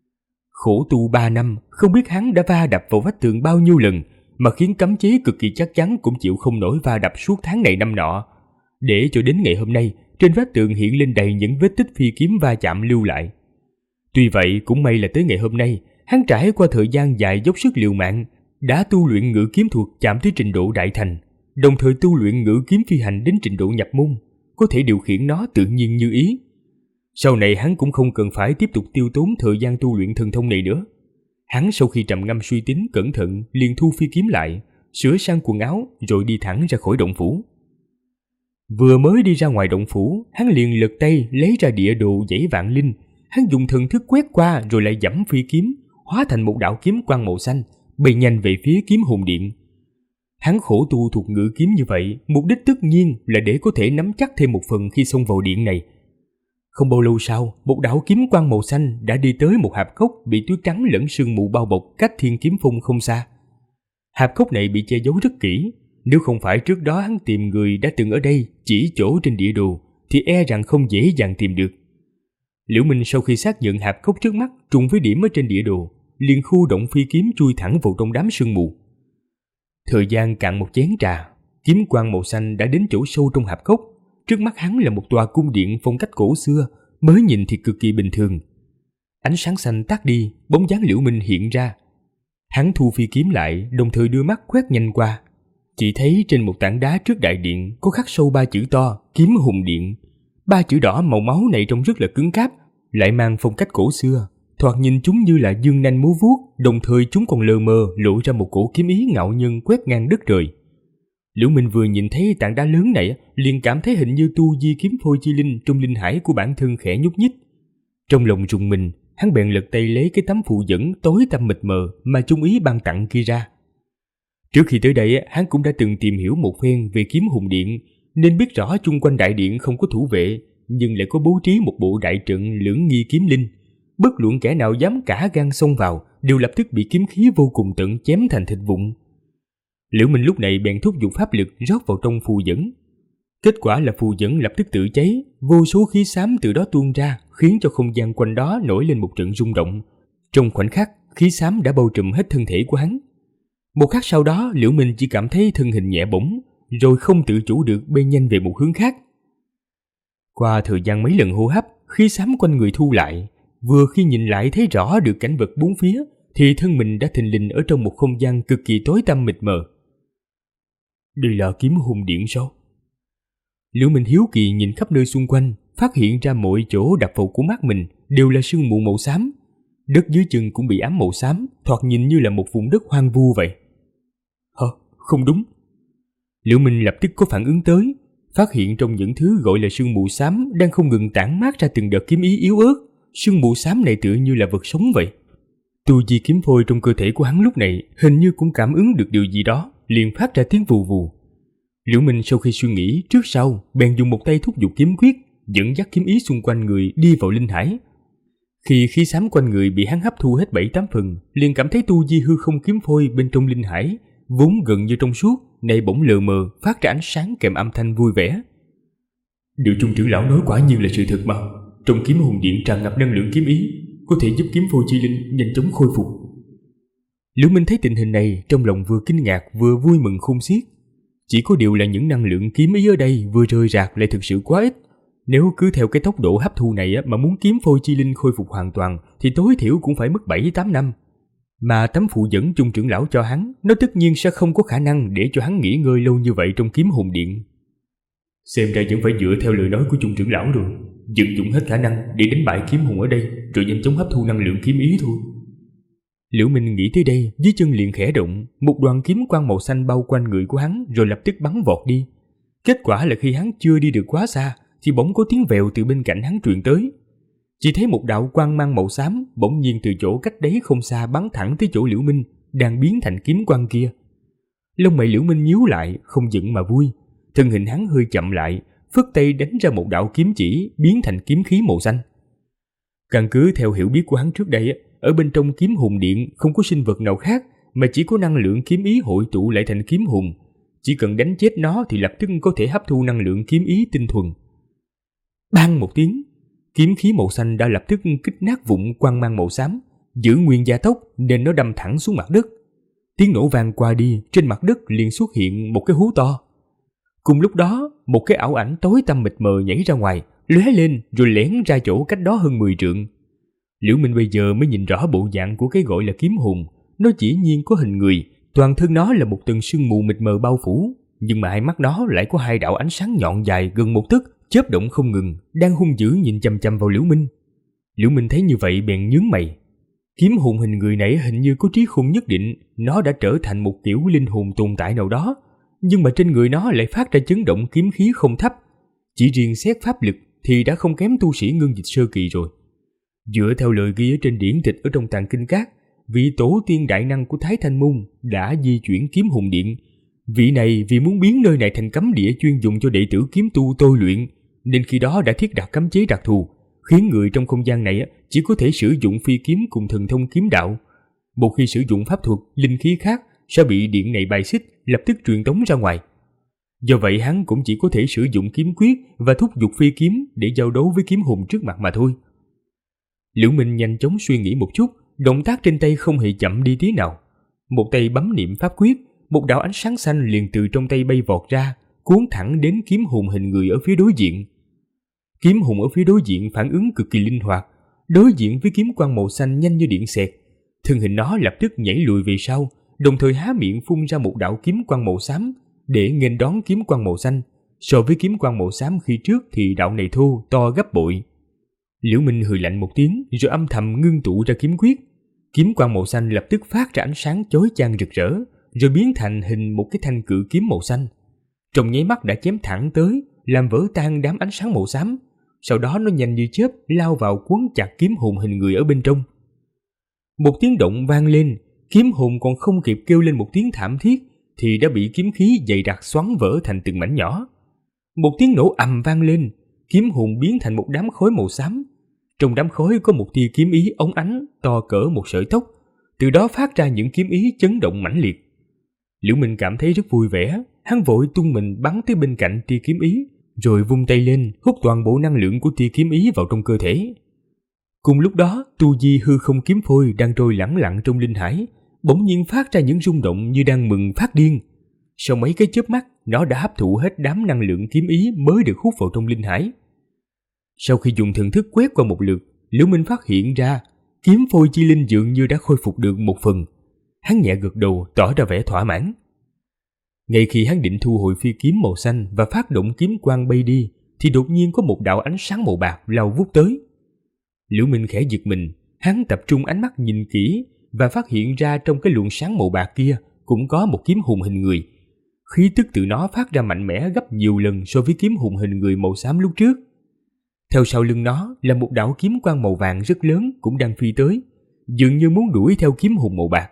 B: Khổ tu 3 năm, không biết hắn đã va đập vào vách tường bao nhiêu lần mà khiến cấm chế cực kỳ chắc chắn cũng chịu không nổi va đập suốt tháng này năm nọ. Để cho đến ngày hôm nay, trên vách tường hiện lên đầy những vết tích phi kiếm va chạm lưu lại. Tuy vậy cũng may là tới ngày hôm nay, hắn trải qua thời gian dài dốc sức liều mạng, đã tu luyện ngự kiếm thuật chạm tới trình độ đại thành, đồng thời tu luyện ngự kiếm phi hành đến trình độ nhập môn, có thể điều khiển nó tự nhiên như ý. Sau này hắn cũng không cần phải tiếp tục tiêu tốn thời gian tu luyện thần thông này nữa. Hắn sau khi trầm ngâm suy tính cẩn thận liền thu phi kiếm lại, sửa sang quần áo rồi đi thẳng ra khỏi động phủ. Vừa mới đi ra ngoài động phủ, hắn liền lật tay lấy ra địa đồ dãy Vạn Linh. Hắn dùng thần thức quét qua rồi lại giẫm phi kiếm, hóa thành một đạo kiếm quang màu xanh, bay nhanh về phía kiếm hồn điện. Hắn khổ tu thuộc ngự kiếm như vậy, mục đích tất nhiên là để có thể nắm chắc thêm một phần khi xông vào điện này. Không bao lâu sau, một đạo kiếm quang màu xanh đã đi tới một hạp cốc bị tuyết trắng lẫn sương mù bao bọc cách Thiên Kiếm Phong không xa. Hạp cốc này bị che giấu rất kỹ, nếu không phải trước đó hắn tìm người đã từng ở đây chỉ chỗ trên địa đồ thì e rằng không dễ dàng tìm được. Liễu Minh sau khi xác nhận hạp cốc trước mắt trùng với điểm ở trên địa đồ, liền khu động phi kiếm chui thẳng vào trong đám sương mù. Thời gian cạn một chén trà, kiếm quang màu xanh đã đến chỗ sâu trong hạp cốc. Trước mắt hắn là một tòa cung điện phong cách cổ xưa, mới nhìn thì cực kỳ bình thường. Ánh sáng xanh tắt đi, bóng dáng Liễu Minh hiện ra. Hắn thu phi kiếm lại, đồng thời đưa mắt quét nhanh qua. Chỉ thấy trên một tảng đá trước đại điện có khắc sâu 3 chữ to, Kiếm Hùng Điện. 3 chữ đỏ màu máu này trông rất là cứng cáp, lại mang phong cách cổ xưa. Thoạt nhìn chúng như là dương nanh múa vuốt, đồng thời chúng còn lờ mờ lộ ra một cổ kiếm ý ngạo nhân quét ngang đất trời. Liễu Minh vừa nhìn thấy tảng đá lớn này, liền cảm thấy hình như tu vi kiếm phôi chi linh trong linh hải của bản thân khẽ nhúc nhích. Trong lòng rùng mình, hắn bèn lật tay lấy cái tấm phù dẫn tối tăm mịt mờ mà Trung Ý ban tặng kia ra. Trước khi tới đây, hắn cũng đã từng tìm hiểu một phen về Kiếm Hùng Điện, nên biết rõ chung quanh đại điện không có thủ vệ, nhưng lại có bố trí một bộ đại trận lưỡng nghi kiếm linh. Bất luận kẻ nào dám cả gan xông vào đều lập tức bị kiếm khí vô cùng tận chém thành thịt vụn. Liễu Minh lúc này bèn thúc giục pháp lực rót vào trong phù dẫn. Kết quả là phù dẫn lập tức tự cháy, vô số khí xám từ đó tuôn ra, khiến cho không gian quanh đó nổi lên một trận rung động. Trong khoảnh khắc, khí xám đã bao trùm hết thân thể của hắn. Một khắc sau đó, Liễu Minh chỉ cảm thấy thân hình nhẹ bổng, rồi không tự chủ được bay nhanh về một hướng khác. Qua thời gian mấy lần hô hấp, khí xám quanh người thu lại. Vừa khi nhìn lại thấy rõ được cảnh vật bốn phía, thì thân mình đã thình lình ở trong một không gian cực kỳ tối tăm mịt mờ. Đây là Kiếm Hùng Điện sao? Liễu Minh hiếu kỳ nhìn khắp nơi xung quanh, phát hiện ra mọi chỗ đập vào của mắt mình đều là sương mù màu xám. Đất dưới chân cũng bị ám màu xám, thoạt nhìn như là một vùng đất hoang vu vậy. Không đúng. Liễu Minh lập tức có phản ứng tới, phát hiện trong những thứ gọi là sương mù xám đang không ngừng tản mát ra từng đợt kiếm ý yếu ớt. Sương mù xám này tựa như là vật sống vậy. Tu vi kiếm phôi trong cơ thể của hắn lúc này hình như cũng cảm ứng được điều gì đó, liền phát ra tiếng vù vù. Liễu Minh sau khi suy nghĩ trước sau, bèn dùng một tay thúc giục kiếm quyết, dẫn dắt kiếm ý xung quanh người đi vào linh hải. Khi khí xám quanh người bị hắn hấp thu hết 7-8 phần, liền cảm thấy tu vi hư không kiếm phôi bên trong linh hải, vốn gần như trong suốt, nay bỗng lờ mờ phát ra ánh sáng kèm âm thanh vui vẻ. Điều Trung trưởng lão nói quả nhiên là sự thật mà. Trong Kiếm Hồn Điện tràn ngập năng lượng kiếm ý, có thể giúp kiếm phôi chi linh nhanh chóng khôi phục. Liễu Minh thấy tình hình này, trong lòng vừa kinh ngạc vừa vui mừng khôn xiết. Chỉ có điều là những năng lượng kiếm ý ở đây vừa rơi rạc lại thực sự quá ít. Nếu cứ theo cái tốc độ hấp thu này mà muốn kiếm phôi chi linh khôi phục hoàn toàn thì tối thiểu cũng phải mất 7-8 năm. Mà tấm phụ dẫn Trung trưởng lão cho hắn, nó tất nhiên sẽ không có khả năng để cho hắn nghỉ ngơi lâu như vậy trong Kiếm Hồn Điện. Xem ra vẫn phải dựa theo lời nói của Trung trưởng lão rồi, vận dụng hết khả năng để đánh bại kiếm hồn ở đây, rồi nhanh chóng hấp thu năng lượng kiếm ý thôi. Liễu Minh nghĩ tới đây, dưới chân liền khẽ động, một đoàn kiếm quang màu xanh bao quanh người của hắn rồi lập tức bắn vọt đi. Kết quả là khi hắn chưa đi được quá xa thì bỗng có tiếng vèo từ bên cạnh hắn truyền tới. Chỉ thấy một đạo quang mang màu xám bỗng nhiên từ chỗ cách đấy không xa bắn thẳng tới chỗ Liễu Minh đang biến thành kiếm quang kia. Lông mày Liễu Minh nhíu lại, không giận mà vui. Thân hình hắn hơi chậm lại, phất tay đánh ra một đạo kiếm chỉ biến thành kiếm khí màu xanh. Căn cứ theo hiểu biết của hắn trước đây, ở bên trong Kiếm Hồn Điện không có sinh vật nào khác mà chỉ có năng lượng kiếm ý hội tụ lại thành kiếm hồn. Chỉ cần đánh chết nó thì lập tức có thể hấp thu năng lượng kiếm ý tinh thuần. Bang một tiếng, kiếm khí màu xanh đã lập tức kích nát vụn quang mang màu xám, giữ nguyên gia tốc nên nó đâm thẳng xuống mặt đất. Tiếng nổ vang qua đi, trên mặt đất liền xuất hiện một cái hố to. Cùng lúc đó, một cái ảo ảnh tối tăm mịt mờ nhảy ra ngoài, lóe lên rồi lẻn ra chỗ cách đó hơn 10 trượng. Liễu Minh bây giờ mới nhìn rõ bộ dạng của cái gọi là kiếm hồn. Nó chỉ nhiên có hình người, toàn thân nó là một tầng sương mù mịt mờ bao phủ, nhưng mà hai mắt nó lại có hai đạo ánh sáng nhọn dài gần một tấc, chớp động không ngừng, đang hung dữ nhìn chằm chằm vào Liễu Minh. Liễu Minh thấy như vậy bèn nhướng mày. Kiếm hồn hình người này hình như có trí khôn nhất định, nó đã trở thành một kiểu linh hồn tồn tại nào đó. nhưng mà trên người nó lại phát ra chấn động kiếm khí không thấp. Chỉ riêng xét pháp lực thì đã không kém tu sĩ ngưng dịch sơ kỳ rồi. Dựa theo lời ghi ở trên điển tịch ở trong tàng kinh các, vị tổ tiên đại năng của Thái Thanh Môn đã di chuyển kiếm hùng điện. Vị này vì muốn biến nơi này thành cấm địa chuyên dùng cho đệ tử kiếm tu tôi luyện, nên khi đó đã thiết đặt cấm chế đặc thù, khiến người trong không gian này chỉ có thể sử dụng phi kiếm cùng thần thông kiếm đạo. Một khi sử dụng pháp thuật, linh khí khác sẽ bị điện này bài xích, lập tức truyền tống ra ngoài. Do vậy hắn cũng chỉ có thể sử dụng kiếm quyết và thúc giục phi kiếm để giao đấu với kiếm hùng trước mặt mà thôi. Liễu Minh nhanh chóng suy nghĩ một chút, động tác trên tay không hề chậm đi tí nào. Một tay bấm niệm pháp quyết, một đạo ánh sáng xanh liền từ trong tay bay vọt ra, cuốn thẳng đến kiếm hùng hình người ở phía đối diện. Kiếm hùng ở phía đối diện phản ứng cực kỳ linh hoạt, đối diện với kiếm quang màu xanh nhanh như điện xẹt. Thân hình nó lập tức nhảy lùi về sau, đồng thời há miệng phun ra một đạo kiếm quang màu xám để nghênh đón kiếm quang màu xanh. So với kiếm quang màu xám khi trước thì đạo này thô to gấp bội. Liễu Minh hừ lạnh một tiếng rồi âm thầm ngưng tụ ra kiếm quyết. Kiếm quang màu xanh lập tức phát ra ánh sáng chói chang rực rỡ, rồi biến thành hình một cái thanh cự kiếm màu xanh. Trong nháy mắt đã chém thẳng tới, làm vỡ tan đám ánh sáng màu xám. Sau đó nó nhanh như chớp lao vào quấn chặt kiếm hồn hình người ở bên trong. Một tiếng động vang lên, kiếm hồn còn không kịp kêu lên một tiếng thảm thiết thì đã bị kiếm khí dày đặc xoắn vỡ thành từng mảnh nhỏ. Một tiếng nổ ầm vang lên, kiếm hồn biến thành một đám khói màu xám. Trong đám khói có một tia kiếm ý óng ánh to cỡ một sợi tóc, từ đó phát ra những kiếm ý chấn động mãnh liệt. Liễu Minh cảm thấy rất vui vẻ, hắn vội tung mình bắn tới bên cạnh tia kiếm ý, rồi vung tay lên hút toàn bộ năng lượng của tia kiếm ý vào trong cơ thể. Cùng lúc đó, tu di hư không kiếm phôi đang trôi lẳng lặng trong linh hải, bỗng nhiên phát ra những rung động như đang mừng phát điên. Sau mấy cái chớp mắt, nó đã hấp thụ hết đám năng lượng kiếm ý mới được hút vào trong linh hải. Sau khi dùng thần thức quét qua một lượt, Liễu Minh phát hiện ra kiếm phôi chi linh dường như đã khôi phục được một phần. Hắn nhẹ gật đầu tỏ ra vẻ thỏa mãn. Ngay khi hắn định thu hồi phi kiếm màu xanh và phát động kiếm quang bay đi, thì đột nhiên có một đạo ánh sáng màu bạc lao vút tới. Liễu Minh khẽ giật mình, hắn tập trung ánh mắt nhìn kỹ và phát hiện ra trong cái luồng sáng màu bạc kia cũng có một kiếm hùng hình người. Khí tức từ nó phát ra mạnh mẽ gấp nhiều lần so với kiếm hùng hình người màu xám lúc trước. Theo sau lưng nó là một đạo kiếm quang màu vàng rất lớn cũng đang phi tới, dường như muốn đuổi theo kiếm hùng màu bạc.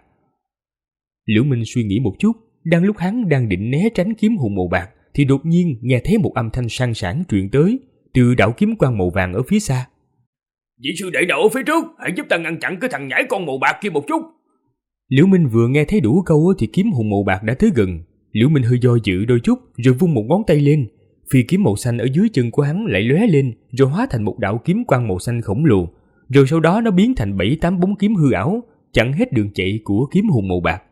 B: Liễu Minh suy nghĩ một chút, đang lúc hắn đang định né tránh kiếm hùng màu bạc thì đột nhiên nghe thấy một âm thanh sang sảng truyền tới từ đạo kiếm quang màu vàng ở phía xa.
C: Vị sư đệ nào ở phía trước, hãy giúp ta ngăn chặn cái thằng nhãi con màu bạc kia một chút.
B: Liễu Minh vừa nghe thấy đủ câu thì kiếm hùng màu bạc đã tới gần. Liễu Minh hơi do dự đôi chút rồi vung một ngón tay lên, phi kiếm màu xanh ở dưới chân của hắn lại lóe lên rồi hóa thành một đạo kiếm quang màu xanh khổng lồ, rồi sau đó nó biến thành 7-8 bóng kiếm hư ảo chặn hết đường chạy của kiếm hùng màu bạc.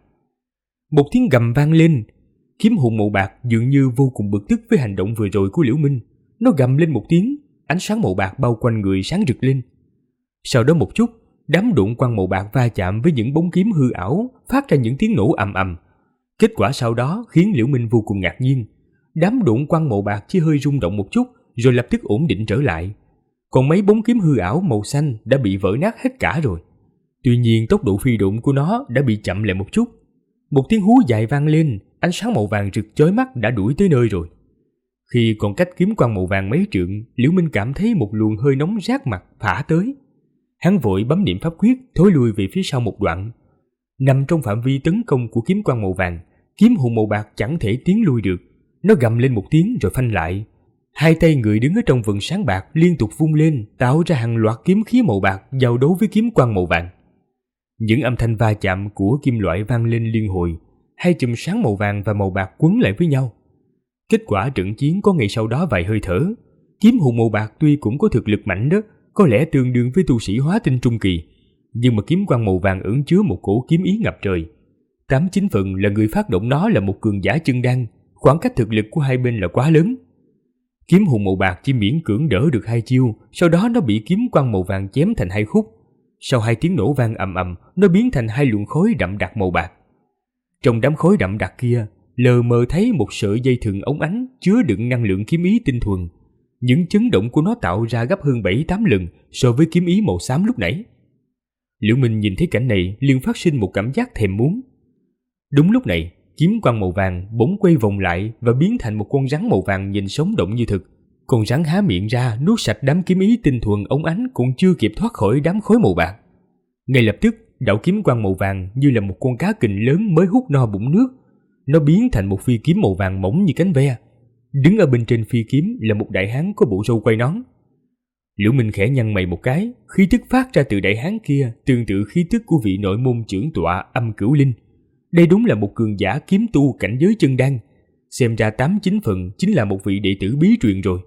B: Một tiếng gầm vang lên, kiếm hùng màu bạc dường như vô cùng bực tức với hành động vừa rồi của Liễu Minh. Nó gầm lên một tiếng, ánh sáng màu bạc bao quanh người sáng rực lên. Sau đó một chút, đám độn quang màu bạc va chạm với những bóng kiếm hư ảo, phát ra những tiếng nổ ầm ầm. Kết quả sau đó khiến Liễu Minh vô cùng ngạc nhiên. Đám độn quang màu bạc chỉ hơi rung động một chút rồi lập tức ổn định trở lại. Còn mấy bóng kiếm hư ảo màu xanh đã bị vỡ nát hết cả rồi. Tuy nhiên tốc độ phi độn của nó đã bị chậm lại một chút. Một tiếng hú dài vang lên, ánh sáng màu vàng rực chói mắt đã đuổi tới nơi rồi. Khi còn cách kiếm quang màu vàng mấy trượng, Liễu Minh cảm thấy một luồng hơi nóng rát mặt phả tới. Hắn vội bấm niệm pháp quyết thối lui về phía sau một đoạn. Nằm trong phạm vi tấn công của kiếm quang màu vàng, kiếm hùng màu bạc chẳng thể tiến lui được. Nó gầm lên một tiếng rồi phanh lại. Hai tay người đứng ở trong vầng sáng bạc liên tục vung lên, tạo ra hàng loạt kiếm khí màu bạc giao đấu với kiếm quang màu vàng. Những âm thanh va chạm của kim loại vang lên liên hồi, hai chùm sáng màu vàng và màu bạc quấn lại với nhau. Kết quả trận chiến có ngày sau đó vài hơi thở. Kiếm hùng màu bạc tuy cũng có thực lực mạnh đó, có lẽ tương đương với tu sĩ hóa tinh trung kỳ, nhưng mà kiếm quang màu vàng ẩn chứa một cổ kiếm ý ngập trời. 8-9 phần là người phát động nó là một cường giả chân đan, khoảng cách thực lực của hai bên là quá lớn. Kiếm hùng màu bạc chỉ miễn cưỡng đỡ được hai chiêu, sau đó nó bị kiếm quang màu vàng chém thành hai khúc. Sau hai tiếng nổ vang ầm ầm, nó biến thành hai luồng khói đậm đặc màu bạc. Trong đám khói đậm đặc kia, lờ mờ thấy một sợi dây thừng óng ánh chứa đựng năng lượng kiếm ý tinh thuần. Những chấn động của nó tạo ra gấp hơn 7-8 lần so với kiếm ý màu xám lúc nãy. Liễu Minh nhìn thấy cảnh này liền phát sinh một cảm giác thèm muốn. Đúng lúc này, kiếm quang màu vàng bỗng quay vòng lại và biến thành một con rắn màu vàng nhìn sống động như thực. Con rắn há miệng ra nuốt sạch đám kiếm ý tinh thuần óng ánh còn chưa kịp thoát khỏi đám khói màu bạc. Ngay lập tức, đạo kiếm quang màu vàng như là một con cá kình lớn mới hút no bụng nước. Nó biến thành một phi kiếm màu vàng mỏng như cánh ve. Đứng ở bên trên phi kiếm là một đại hán có bộ râu quai nón. Liễu Minh khẽ nhăn mày một cái, khí tức phát ra từ đại hán kia tương tự khí tức của vị nội môn trưởng tọa Âm Cửu Linh. Đây đúng là một cường giả kiếm tu cảnh giới chân đan, xem ra 8-9 phần chính là một vị đệ tử bí truyền rồi.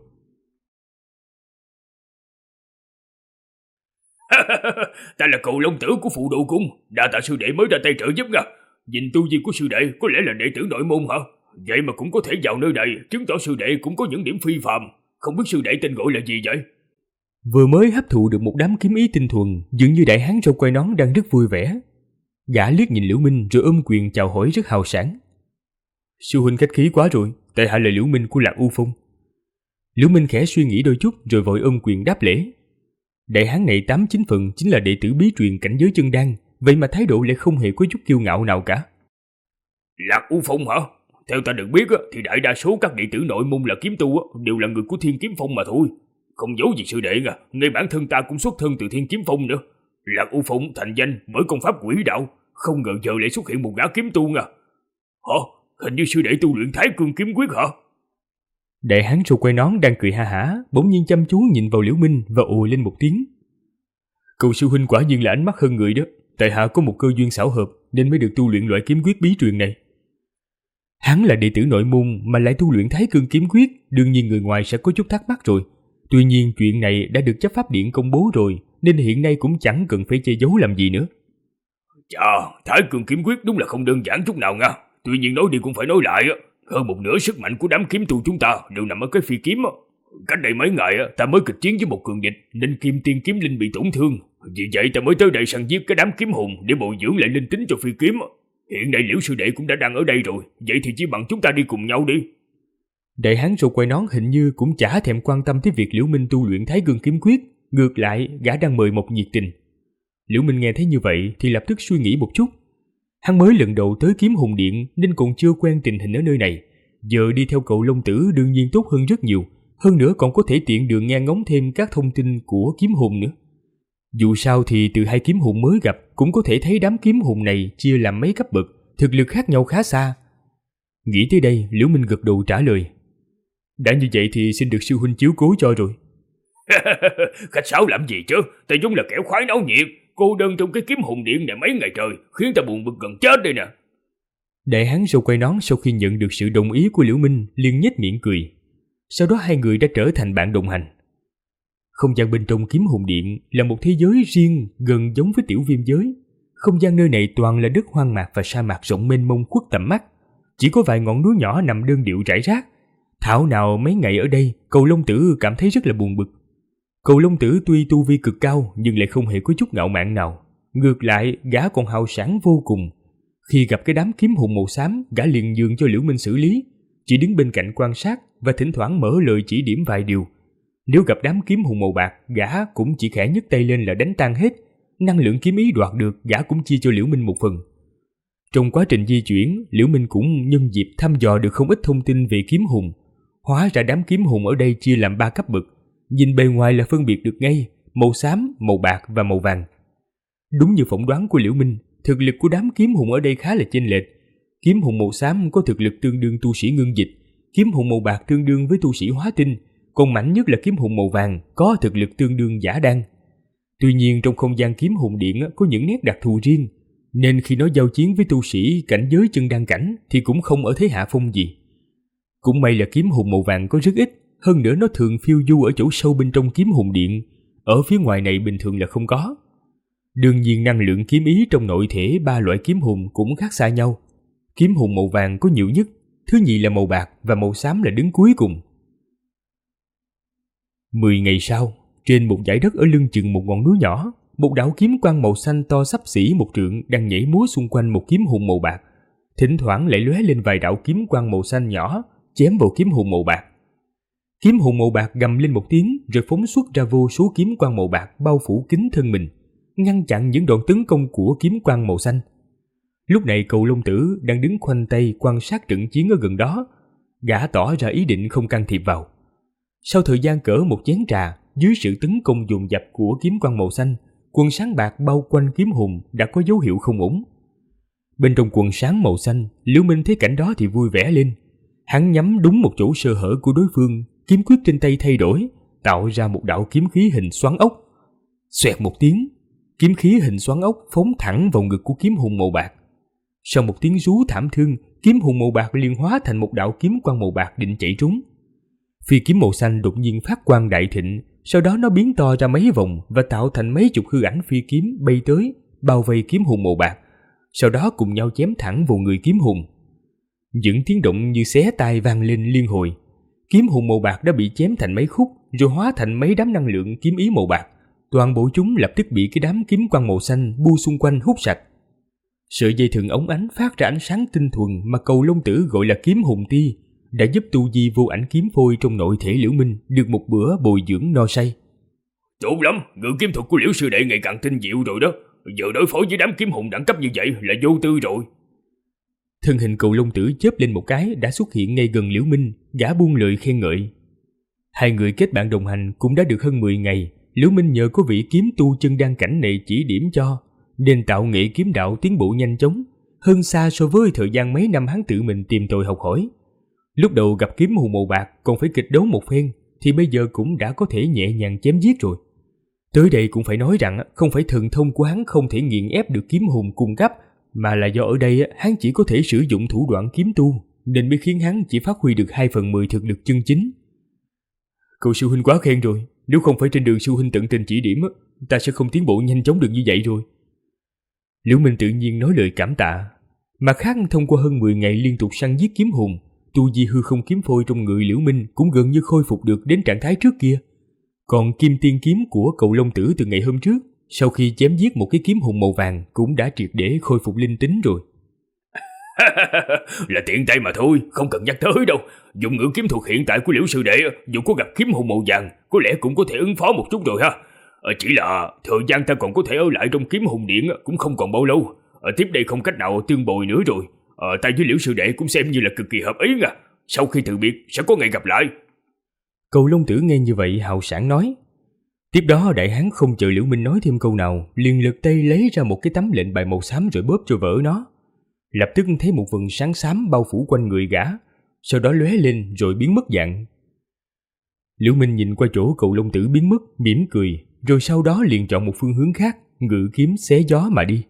C: Ta là cậu long tử của phụ độ cung, đa tạ sư đệ mới ra tay trợ giúp nha. Nhìn tu vi của sư đệ có lẽ là đệ tử nội môn hả? Vậy mà cũng có thể vào nơi này, chứng tỏ sư đệ cũng có những điểm phi phàm. Không biết sư đệ tên gọi là gì vậy?
B: Vừa mới hấp thụ được một đám kiếm ý tinh thuần, dường như đại hán râu quai nón đang rất vui vẻ. Gã liếc nhìn Liễu Minh rồi ôm quyền chào hỏi rất hào sảng. Sư huynh khách khí quá rồi, tại hạ là Liễu Minh của Lạc U Phong. Liễu Minh khẽ suy nghĩ đôi chút rồi vội ôm quyền đáp lễ. Đại hán này 8-9 phần chính là đệ tử bí truyền cảnh giới chân đan, vậy mà thái độ lại không hề có chút kiêu ngạo nào cả.
C: Lạc U Phong hả? Theo ta được biết thì đại đa số các đệ tử nội môn là kiếm tu đều là người của Thiên Kiếm Phong mà thôi. Không giấu gì sư đệ nha, ngay bản thân ta cũng xuất thân từ Thiên Kiếm Phong nữa. Lạc U Phong thành danh bởi công pháp quỷ đạo, không ngờ giờ lại xuất hiện một gã kiếm tu nha. Hả? Hình như sư đệ tu luyện Thái Cương kiếm quyết hả?
B: Đại hán râu quai nón đang cười ha hả, bỗng nhiên chăm chú nhìn vào Liễu Minh và ồ lên một tiếng. Cậu sư huynh quả nhiên là ánh mắt hơn người đó, tại hạ có một cơ duyên xảo hợp nên mới được tu luyện loại kiếm quyết bí truyền này. Hắn là đệ tử nội môn mà lại tu luyện Thái Cương kiếm quyết, đương nhiên người ngoài sẽ có chút thắc mắc rồi. Tuy nhiên chuyện này đã được chấp pháp điện công bố rồi, nên hiện nay cũng chẳng cần phải che giấu làm gì nữa.
C: Chà, Thái Cương kiếm quyết đúng là không đơn giản chút nào nha. Tuy nhiên nói đi cũng phải nói lại, hơn một nửa sức mạnh của đám kiếm tu chúng ta đều nằm ở cái phi kiếm. Cách đây mấy ngày ta mới kịch chiến với một cường địch nên Kim Tiên kiếm linh bị tổn thương. Vì vậy ta mới tới đây săn giết cái đám kiếm hồn để bồi dưỡng lại linh tính cho phi kiếm. Hiện nay Liễu sư đệ cũng đã đang ở đây rồi, vậy thì chỉ bằng chúng ta đi cùng nhau đi.
B: Đại hán râu quai nón hình như cũng chả thèm quan tâm tới việc Liễu Minh tu luyện Thái Cương kiếm quyết, ngược lại gã đang mời một nhiệt tình. Liễu Minh nghe thấy như vậy thì lập tức suy nghĩ một chút. Hắn mới lần đầu tới Kiếm Hồn Điện nên còn chưa quen tình hình ở nơi này. Giờ đi theo cậu Long Tử đương nhiên tốt hơn rất nhiều, hơn nữa còn có thể tiện đường nghe ngóng thêm các thông tin của kiếm hồn nữa. Dù sao thì từ hai kiếm hồn mới gặp cũng có thể thấy đám kiếm hồn này chia làm mấy cấp bậc, thực lực khác nhau khá xa. Nghĩ tới đây, Liễu Minh gật đầu trả lời. Đã như vậy thì xin được sư huynh chiếu cố cho rồi.
C: Khách sáo làm gì chứ, ta giống là kẻo khoái náo nhiệt, cô đơn trong cái Kiếm Hồn Điện này mấy ngày trời, khiến ta buồn bực gần chết đây nè.
B: Đại hán râu quai nón sau khi nhận được sự đồng ý của Liễu Minh liền nhếch miệng cười. Sau đó hai người đã trở thành bạn đồng hành. Không gian bên trong Kiếm Hồn Điện là một thế giới riêng gần giống với Tiểu Viêm giới. Không gian nơi này toàn là đất hoang mạc và sa mạc rộng mênh mông khuất tầm mắt. Chỉ có vài ngọn núi nhỏ nằm đơn điệu rải rác. Thảo nào mấy ngày ở đây, Cầu Long Tử cảm thấy rất là buồn bực. Cầu Long Tử tuy tu vi cực cao nhưng lại không hề có chút ngạo mạn nào. Ngược lại, gã còn hào sảng vô cùng. Khi gặp cái đám kiếm hồn màu xám, gã liền nhường cho Liễu Minh xử lý, chỉ đứng bên cạnh quan sát và thỉnh thoảng mở lời chỉ điểm vài điều. Nếu gặp đám kiếm hồn màu bạc, gã cũng chỉ khẽ nhấc tay lên là đánh tan hết. Năng lượng kiếm ý đoạt được, gã cũng chia cho Liễu Minh một phần. Trong quá trình di chuyển, Liễu Minh cũng nhân dịp thăm dò được không ít thông tin về kiếm hồn. Hóa ra đám kiếm hồn ở đây chia làm 3 cấp bậc. Nhìn bề ngoài là phân biệt được ngay, màu xám, màu bạc và màu vàng. Đúng như phỏng đoán của Liễu Minh, thực lực của đám kiếm hồn ở đây khá là chênh lệch. Kiếm hồn màu xám có thực lực tương đương tu sĩ ngưng dịch, kiếm hồn màu bạc tương đương với tu sĩ hóa tinh, còn mạnh nhất là kiếm hồn màu vàng có thực lực tương đương giả đan. Tuy nhiên trong không gian Kiếm Hồn Điện có những nét đặc thù riêng, nên khi nó giao chiến với tu sĩ cảnh giới chân đan cảnh thì cũng không ở thế hạ phong gì. Cũng may là kiếm hồn màu vàng có rất ít, hơn nữa nó thường phiêu du ở chỗ sâu bên trong Kiếm Hồn Điện, ở phía ngoài này bình thường là không có. Đương nhiên năng lượng kiếm ý trong nội thể 3 loại kiếm hồn cũng khác xa nhau. Kiếm hồn màu vàng có nhiều nhất, thứ nhì là màu bạc và màu xám là đứng cuối cùng. 10 ngày sau, trên một dải đất ở lưng chừng một ngọn núi nhỏ, một đạo kiếm quang màu xanh to xấp xỉ 1 trượng đang nhảy múa xung quanh một kiếm hồn màu bạc. Thỉnh thoảng lại lóe lên vài đạo kiếm quang màu xanh nhỏ, chém vào kiếm hồn màu bạc. Kiếm hồn màu bạc gầm lên một tiếng rồi phóng xuất ra vô số kiếm quang màu bạc bao phủ kín thân mình, ngăn chặn những đòn tấn công của kiếm quang màu xanh. Lúc này Cầu Long Tử đang đứng khoanh tay quan sát trận chiến ở gần đó. Gã tỏ ra ý định không can thiệp vào. Sau thời gian cỡ một chén trà, dưới sự tấn công dồn dập của kiếm quang màu xanh, quần sáng bạc bao quanh kiếm hùng đã có dấu hiệu không ổn. Bên trong quần sáng màu xanh, Liễu Minh thấy cảnh đó thì vui vẻ lên. Hắn nhắm đúng một chỗ sơ hở của đối phương, kiếm quyết trên tay thay đổi, tạo ra một đạo kiếm khí hình xoắn ốc. Xoẹt một tiếng, kiếm khí hình xoắn ốc phóng thẳng vào ngực của kiếm hùng màu bạc. Sau một tiếng rú thảm thương, kiếm hùng màu bạc liền hóa thành một đạo kiếm quang màu bạc định chạy trốn. Phi kiếm màu xanh đột nhiên phát quang đại thịnh, sau đó nó biến to ra mấy vòng và tạo thành mấy chục hư ảnh phi kiếm bay tới, bao vây kiếm hùng màu bạc, sau đó cùng nhau chém thẳng vào người kiếm hùng. Những tiếng động như xé tai vang lên liên hồi. Kiếm hùng màu bạc đã bị chém thành mấy khúc, rồi hóa thành mấy đám năng lượng kiếm ý màu bạc. Toàn bộ chúng lập tức bị cái đám kiếm quang màu xanh bu xung quanh hút sạch. Sợi dây thừng ống ánh phát ra ánh sáng tinh thuần mà Cầu Long Tử gọi là kiếm hùng ti, đã giúp tu vi vô ảnh kiếm phôi trong nội thể Liễu Minh được một bữa bồi dưỡng no say.
C: Tốt lắm, ngự kiếm thuật của Liễu sư đệ ngày càng tinh diệu rồi đó. Giờ đối phó với đám kiếm hùng đẳng cấp như vậy là vô tư rồi.
B: Thân hình Cầu Long Tử chớp lên một cái đã xuất hiện ngay gần Liễu Minh, gã buông lời khen ngợi. Hai người kết bạn đồng hành cũng đã được hơn 10 ngày. Liễu Minh nhờ có vị kiếm tu chân đan cảnh này chỉ điểm cho, nên tạo nghệ kiếm đạo tiến bộ nhanh chóng, hơn xa so với thời gian mấy năm hắn tự mình tìm tòi học hỏi. Lúc đầu gặp kiếm hùng màu bạc còn phải kịch đấu một phen, thì bây giờ cũng đã có thể nhẹ nhàng chém giết rồi. Tới đây cũng phải nói rằng không phải thần thông của hắn không thể nghiền ép được kiếm hùng cung cấp, mà là do ở đây hắn chỉ có thể sử dụng thủ đoạn kiếm tu, nên mới khiến hắn chỉ phát huy được 2/10 thực lực chân chính. Cậu sư huynh quá khen rồi, nếu không phải trên đường sư huynh tận tình chỉ điểm, ta sẽ không tiến bộ nhanh chóng được như vậy rồi. Liễu Minh tự nhiên nói lời cảm tạ. Mặt khác, thông qua hơn 10 ngày liên tục săn giết kiếm hùng, tu vi hư không kiếm phôi trong người Liễu Minh cũng gần như khôi phục được đến trạng thái trước kia. Còn kim tiên kiếm của Cầu Long Tử từ ngày hôm trước, sau khi chém giết một cái kiếm hùng màu vàng cũng đã triệt để khôi phục linh tính rồi.
C: Là tiện tay mà thôi, không cần nhắc tới đâu. Dùng ngự kiếm thuật hiện tại của Liễu sư đệ, dù có gặp kiếm hùng màu vàng, có lẽ cũng có thể ứng phó một chút rồi ha. Chỉ là thời gian ta còn có thể ở lại trong kiếm hùng điện cũng không còn bao lâu. Tiếp đây không cách nào tương bồi nữa rồi. Ta với Liễu sư đệ cũng xem như là cực kỳ hợp ý nha. Sau khi từ biệt sẽ có ngày gặp lại.
B: Cầu Long Tử nghe như vậy hào sảng nói. Tiếp đó đại hán không chờ Liễu Minh nói thêm câu nào, liền lật tay lấy ra một cái tấm lệnh bài màu xám rồi bóp cho vỡ nó. Lập tức thấy một vầng sáng xám bao phủ quanh người gã, sau đó lóe lên rồi biến mất dạng. Liễu Minh nhìn qua chỗ Cầu Long Tử biến mất, mỉm cười, rồi sau đó liền chọn một phương hướng khác, ngự kiếm xé gió mà đi.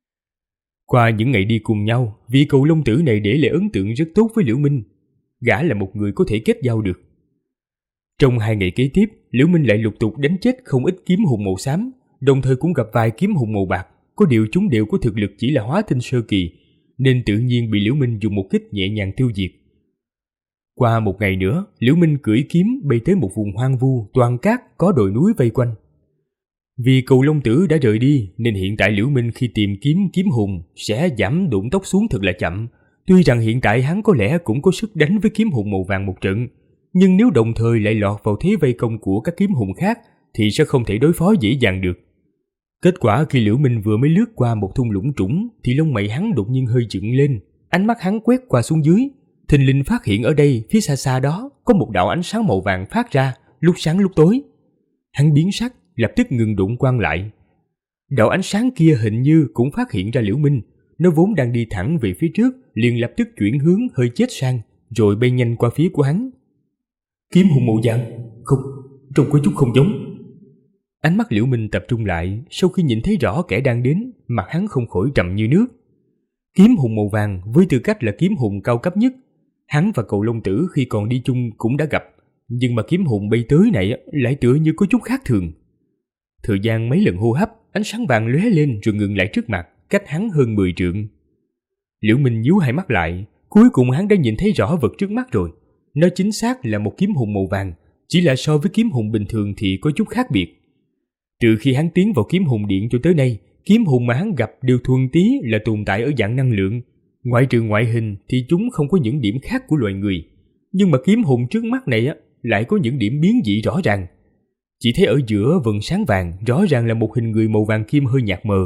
B: Qua những ngày đi cùng nhau, vị Cầu Long Tử này để lại ấn tượng rất tốt với Liễu Minh. Gã là một người có thể kết giao được. Trong 2 ngày kế tiếp, Liễu Minh lại lục tục đánh chết không ít kiếm hùng màu xám, đồng thời cũng gặp vài kiếm hùng màu bạc. Có điều chúng đều có thực lực chỉ là hóa tinh sơ kỳ, nên tự nhiên bị Liễu Minh dùng một kích nhẹ nhàng tiêu diệt. Qua một ngày nữa, Liễu Minh cưỡi kiếm bay tới một vùng hoang vu, toàn cát có đồi núi vây quanh. Vì Cầu Long Tử đã rời đi, nên hiện tại Liễu Minh khi tìm kiếm hùng sẽ giảm độn tốc xuống thật là chậm. Tuy rằng hiện tại hắn có lẽ cũng có sức đánh với kiếm hùng màu vàng một trận, nhưng nếu đồng thời lại lọt vào thế vây công của các kiếm hùng khác thì sẽ không thể đối phó dễ dàng được. Kết quả khi Liễu Minh vừa mới lướt qua một thung lũng trũng thì lông mày hắn đột nhiên hơi dựng lên, ánh mắt hắn quét qua xuống dưới, thình lình phát hiện ở đây phía xa xa đó có một đạo ánh sáng màu vàng phát ra, lúc sáng lúc tối. Hắn biến sắc, lập tức ngừng đụng quang lại. Đạo ánh sáng kia hình như cũng phát hiện ra Liễu Minh, nó vốn đang đi thẳng về phía trước, liền lập tức chuyển hướng hơi chết sang, rồi bay nhanh qua phía của hắn. Kiếm hùng màu vàng, không, trông có chút không giống. Ánh mắt Liễu Minh tập trung lại, sau khi nhìn thấy rõ kẻ đang đến, mặt hắn không khỏi trầm như nước. Kiếm hùng màu vàng với tư cách là kiếm hùng cao cấp nhất, hắn và Cầu Long Tử khi còn đi chung cũng đã gặp, nhưng mà kiếm hùng bay tới này lại tựa như có chút khác thường. Thời gian mấy lần hô hấp, ánh sáng vàng lóe lên rồi ngừng lại trước mặt, cách hắn hơn 10 trượng. Liễu Minh nhíu hai mắt lại, cuối cùng hắn đã nhìn thấy rõ vật trước mắt rồi. Nó chính xác là một kiếm hùng màu vàng, chỉ là so với kiếm hùng bình thường thì có chút khác biệt. Từ khi hắn tiến vào kiếm hùng điện cho tới nay, kiếm hùng mà hắn gặp đều thuần túy là tồn tại ở dạng năng lượng. Ngoại trừ ngoại hình thì chúng không có những điểm khác của loài người. Nhưng mà kiếm hùng trước mắt này lại có những điểm biến dị rõ ràng. Chỉ thấy ở giữa vầng sáng vàng rõ ràng là một hình người màu vàng kim hơi nhạt mờ.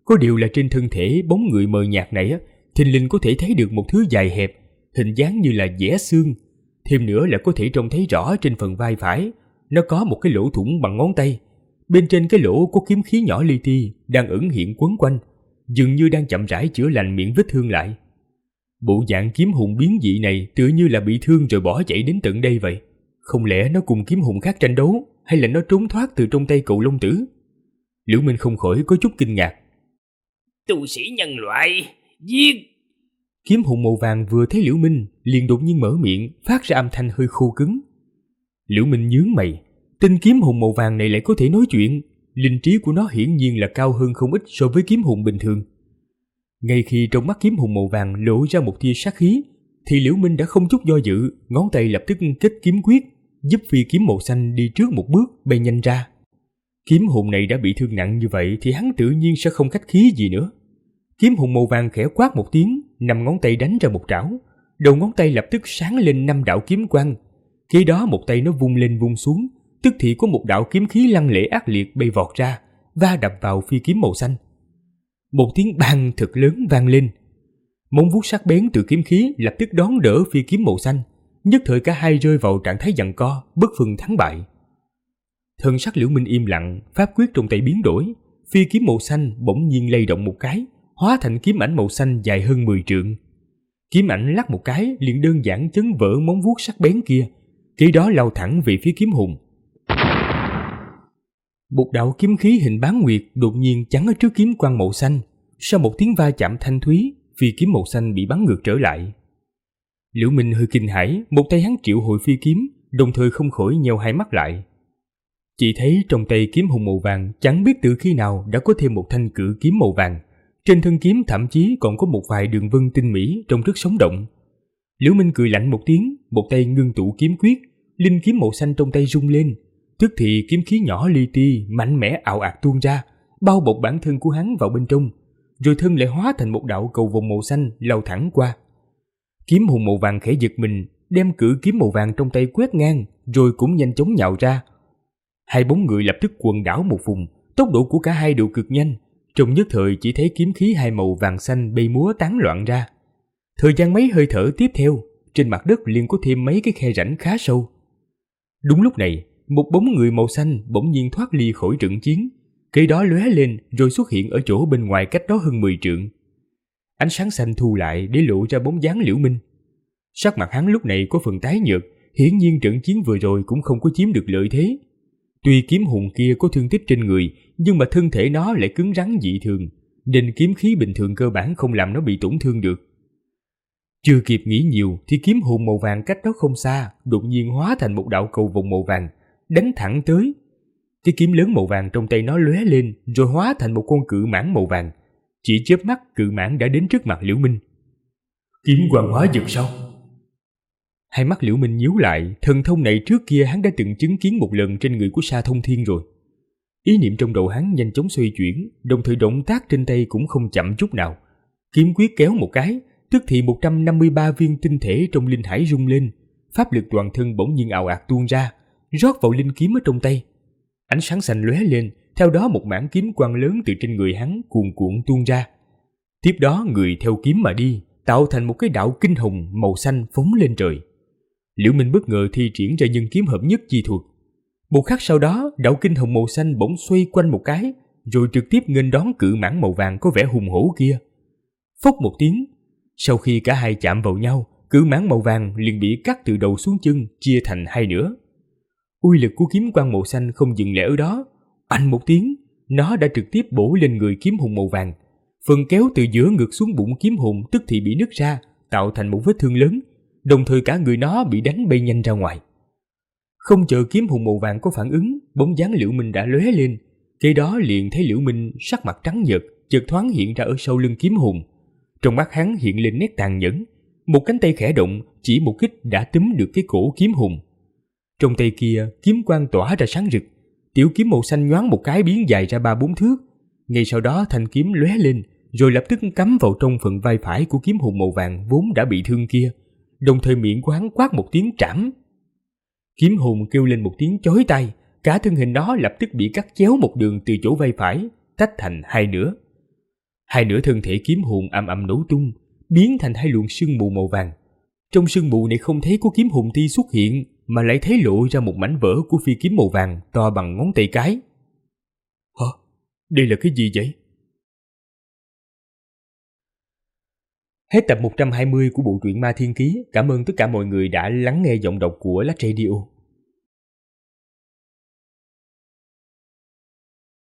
B: Có điều là trên thân thể bóng người mờ nhạt này thình lình có thể thấy được một thứ dài hẹp, hình dáng như là vẽ xương. Thêm nữa là có thể trông thấy rõ trên phần vai phải, nó có một cái lỗ thủng bằng ngón tay. Bên trên cái lỗ có kiếm khí nhỏ li ti đang ẩn hiện quấn quanh, dường như đang chậm rãi chữa lành miệng vết thương lại. Bộ dạng kiếm hùng biến dị này tựa như là bị thương rồi bỏ chạy đến tận đây vậy. Không lẽ nó cùng kiếm hùng khác tranh đấu, hay là nó trốn thoát từ trong tay cậu Long Tử? Liễu Minh không khỏi có chút kinh ngạc.
C: Tu sĩ nhân loại, giết!
B: Kiếm hùng màu vàng vừa thấy Liễu Minh liền đột nhiên mở miệng, phát ra âm thanh hơi khô cứng. Liễu Minh nhướng mày, tên kiếm hùng màu vàng này lại có thể nói chuyện, linh trí của nó hiển nhiên là cao hơn không ít so với kiếm hùng bình thường. Ngay khi trong mắt kiếm hùng màu vàng lộ ra một tia sát khí, thì Liễu Minh đã không chút do dự, ngón tay lập tức kết kiếm quyết, giúp phi kiếm màu xanh đi trước một bước bay nhanh ra. Kiếm hùng này đã bị thương nặng như vậy thì hắn tự nhiên sẽ không khách khí gì nữa. Kiếm hùng màu vàng khẽ quát một tiếng, 5 ngón tay đánh ra một trảo, đầu ngón tay lập tức sáng lên 5 đạo kiếm quang. Kế đó một tay nó vung lên vung xuống, tức thì có một đạo kiếm khí lăng lệ ác liệt bay vọt ra, va đập vào phi kiếm màu xanh. Một tiếng bang thật lớn vang lên. Móng vuốt sắc bén từ kiếm khí lập tức đón đỡ phi kiếm màu xanh, nhất thời cả hai rơi vào trạng thái giằng co, bất phân thắng bại. Thần sắc Liễu Minh im lặng, pháp quyết trong tay biến đổi, phi kiếm màu xanh bỗng nhiên lay động một cái, hóa thành kiếm ảnh màu xanh dài hơn 10 trượng. Kiếm ảnh lắc một cái liền đơn giản chấn vỡ móng vuốt sắc bén kia, kế đó lao thẳng về phía kiếm hùng. Một đạo kiếm khí hình bán nguyệt đột nhiên chắn ở trước kiếm quang màu xanh. Sau một tiếng va chạm thanh thúy, phi kiếm màu xanh bị bắn ngược trở lại. Liễu Minh hơi kinh hãi, một tay hắn triệu hồi phi kiếm, đồng thời không khỏi nheo hai mắt lại. Chỉ thấy trong tay kiếm hùng màu vàng chẳng biết từ khi nào đã có thêm một thanh cự kiếm màu vàng. Trên thân kiếm thậm chí còn có một vài đường vân tinh mỹ trông rất sống động. Liễu Minh cười lạnh một tiếng, một tay ngưng tụ kiếm quyết, linh kiếm màu xanh trong tay rung lên, tức thì kiếm khí nhỏ li ti mạnh mẽ ào ạt tuôn ra, bao bọc bản thân của hắn vào bên trong, rồi thân lại hóa thành một đạo cầu vồng màu xanh lao thẳng qua. Kiếm hùng màu vàng khẽ giật mình, đem cự kiếm màu vàng trong tay quét ngang, rồi cũng nhanh chóng nhào ra. Hai bóng người lập tức quần đảo một vùng, tốc độ của cả hai đều cực nhanh, trong nhất thời chỉ thấy kiếm khí hai màu vàng xanh bay múa tán loạn ra. Thời gian mấy hơi thở tiếp theo, trên mặt đất liền có thêm mấy cái khe rãnh khá sâu. Đúng lúc này, một bóng người màu xanh bỗng nhiên thoát ly khỏi trận chiến, kế đó lóe lên rồi xuất hiện ở chỗ bên ngoài cách đó hơn 10 trượng. Ánh sáng xanh thu lại để lộ ra bóng dáng Liễu Minh. Sắc mặt hắn lúc này có phần tái nhợt, hiển nhiên trận chiến vừa rồi cũng không có chiếm được lợi thế. Tuy kiếm hùng kia có thương tích trên người, nhưng mà thân thể nó lại cứng rắn dị thường, nên kiếm khí bình thường cơ bản không làm nó bị tổn thương được. Chưa kịp nghĩ nhiều thì kiếm hùng màu vàng cách đó không xa đột nhiên hóa thành một đạo cầu vồng màu vàng, đánh thẳng tới. Cái kiếm lớn màu vàng trong tay nó lóe lên rồi hóa thành một con cự mãng màu vàng. Chỉ chớp mắt cự mãng đã đến trước mặt Liễu Minh.
C: Kiếm hoàng hóa dược sao?
B: Hai mắt Liễu Minh nhíu lại, thần thông này trước kia hắn đã từng chứng kiến một lần trên người của Sa Thông Thiên rồi. Ý niệm trong đầu hắn nhanh chóng xoay chuyển, đồng thời động tác trên tay cũng không chậm chút nào. Kiếm quyết kéo một cái, tức thì 153 viên tinh thể trong linh hải rung lên, pháp lực toàn thân bỗng nhiên ào ạt tuôn ra, rót vào linh kiếm ở trong tay. Ánh sáng xanh lóe lên, theo đó một mảng kiếm quang lớn từ trên người hắn cuồn cuộn tuôn ra. Tiếp đó người theo kiếm mà đi, tạo thành một cái đạo kinh hồng màu xanh phóng lên trời. Liễu Minh bất ngờ thi triển ra nhân kiếm hợp nhất chi thuật. Một khắc sau đó, đạo kinh hồng màu xanh bỗng xoay quanh một cái, rồi trực tiếp nghênh đón cự mãng màu vàng có vẻ hùng hổ kia. Phốc một tiếng, sau khi cả hai chạm vào nhau, cự mãng màu vàng liền bị cắt từ đầu xuống chân, chia thành hai nửa. Uy lực của kiếm quang màu xanh không dừng lại ở đó, oanh một tiếng, nó đã trực tiếp bổ lên người kiếm hùng màu vàng. Phần kéo từ giữa ngực xuống bụng kiếm hùng tức thì bị nứt ra, tạo thành một vết thương lớn, đồng thời cả người nó bị đánh bay nhanh ra ngoài. Không chờ kiếm hùng màu vàng có phản ứng, bóng dáng Liễu Minh đã lóe lên, kế đó liền thấy Liễu Minh sắc mặt trắng nhợt, chợt thoáng hiện ra ở sau lưng kiếm hùng. Trong mắt hắn hiện lên nét tàn nhẫn, một cánh tay khẽ động, chỉ một kích đã túm được cái cổ kiếm hùng. Trong tay kia, kiếm quang tỏa ra sáng rực, tiểu kiếm màu xanh nhoáng một cái biến dài ra 3-4 thước. Ngay sau đó thanh kiếm lóe lên, rồi lập tức cắm vào trong phần vai phải của kiếm hùng màu vàng vốn đã bị thương kia, đồng thời miệng của hắn quát một tiếng trảm. Kiếm hùng kêu lên một tiếng chói tai, cả thân hình nó lập tức bị cắt chéo một đường từ chỗ vai phải, tách thành hai nửa. Hai nửa thân thể kiếm hồn ầm ầm nổ tung, biến thành hai luồng sương mù màu vàng. Trong sương mù này không thấy có kiếm hồn ti xuất hiện, mà lại thấy lộ ra một mảnh vỡ của phi kiếm màu vàng to bằng ngón tay cái. Hả? Đây là cái gì vậy? Hết tập 120 của bộ truyện Ma Thiên Ký. Cảm ơn tất cả mọi người đã lắng nghe giọng đọc của Lách Radio.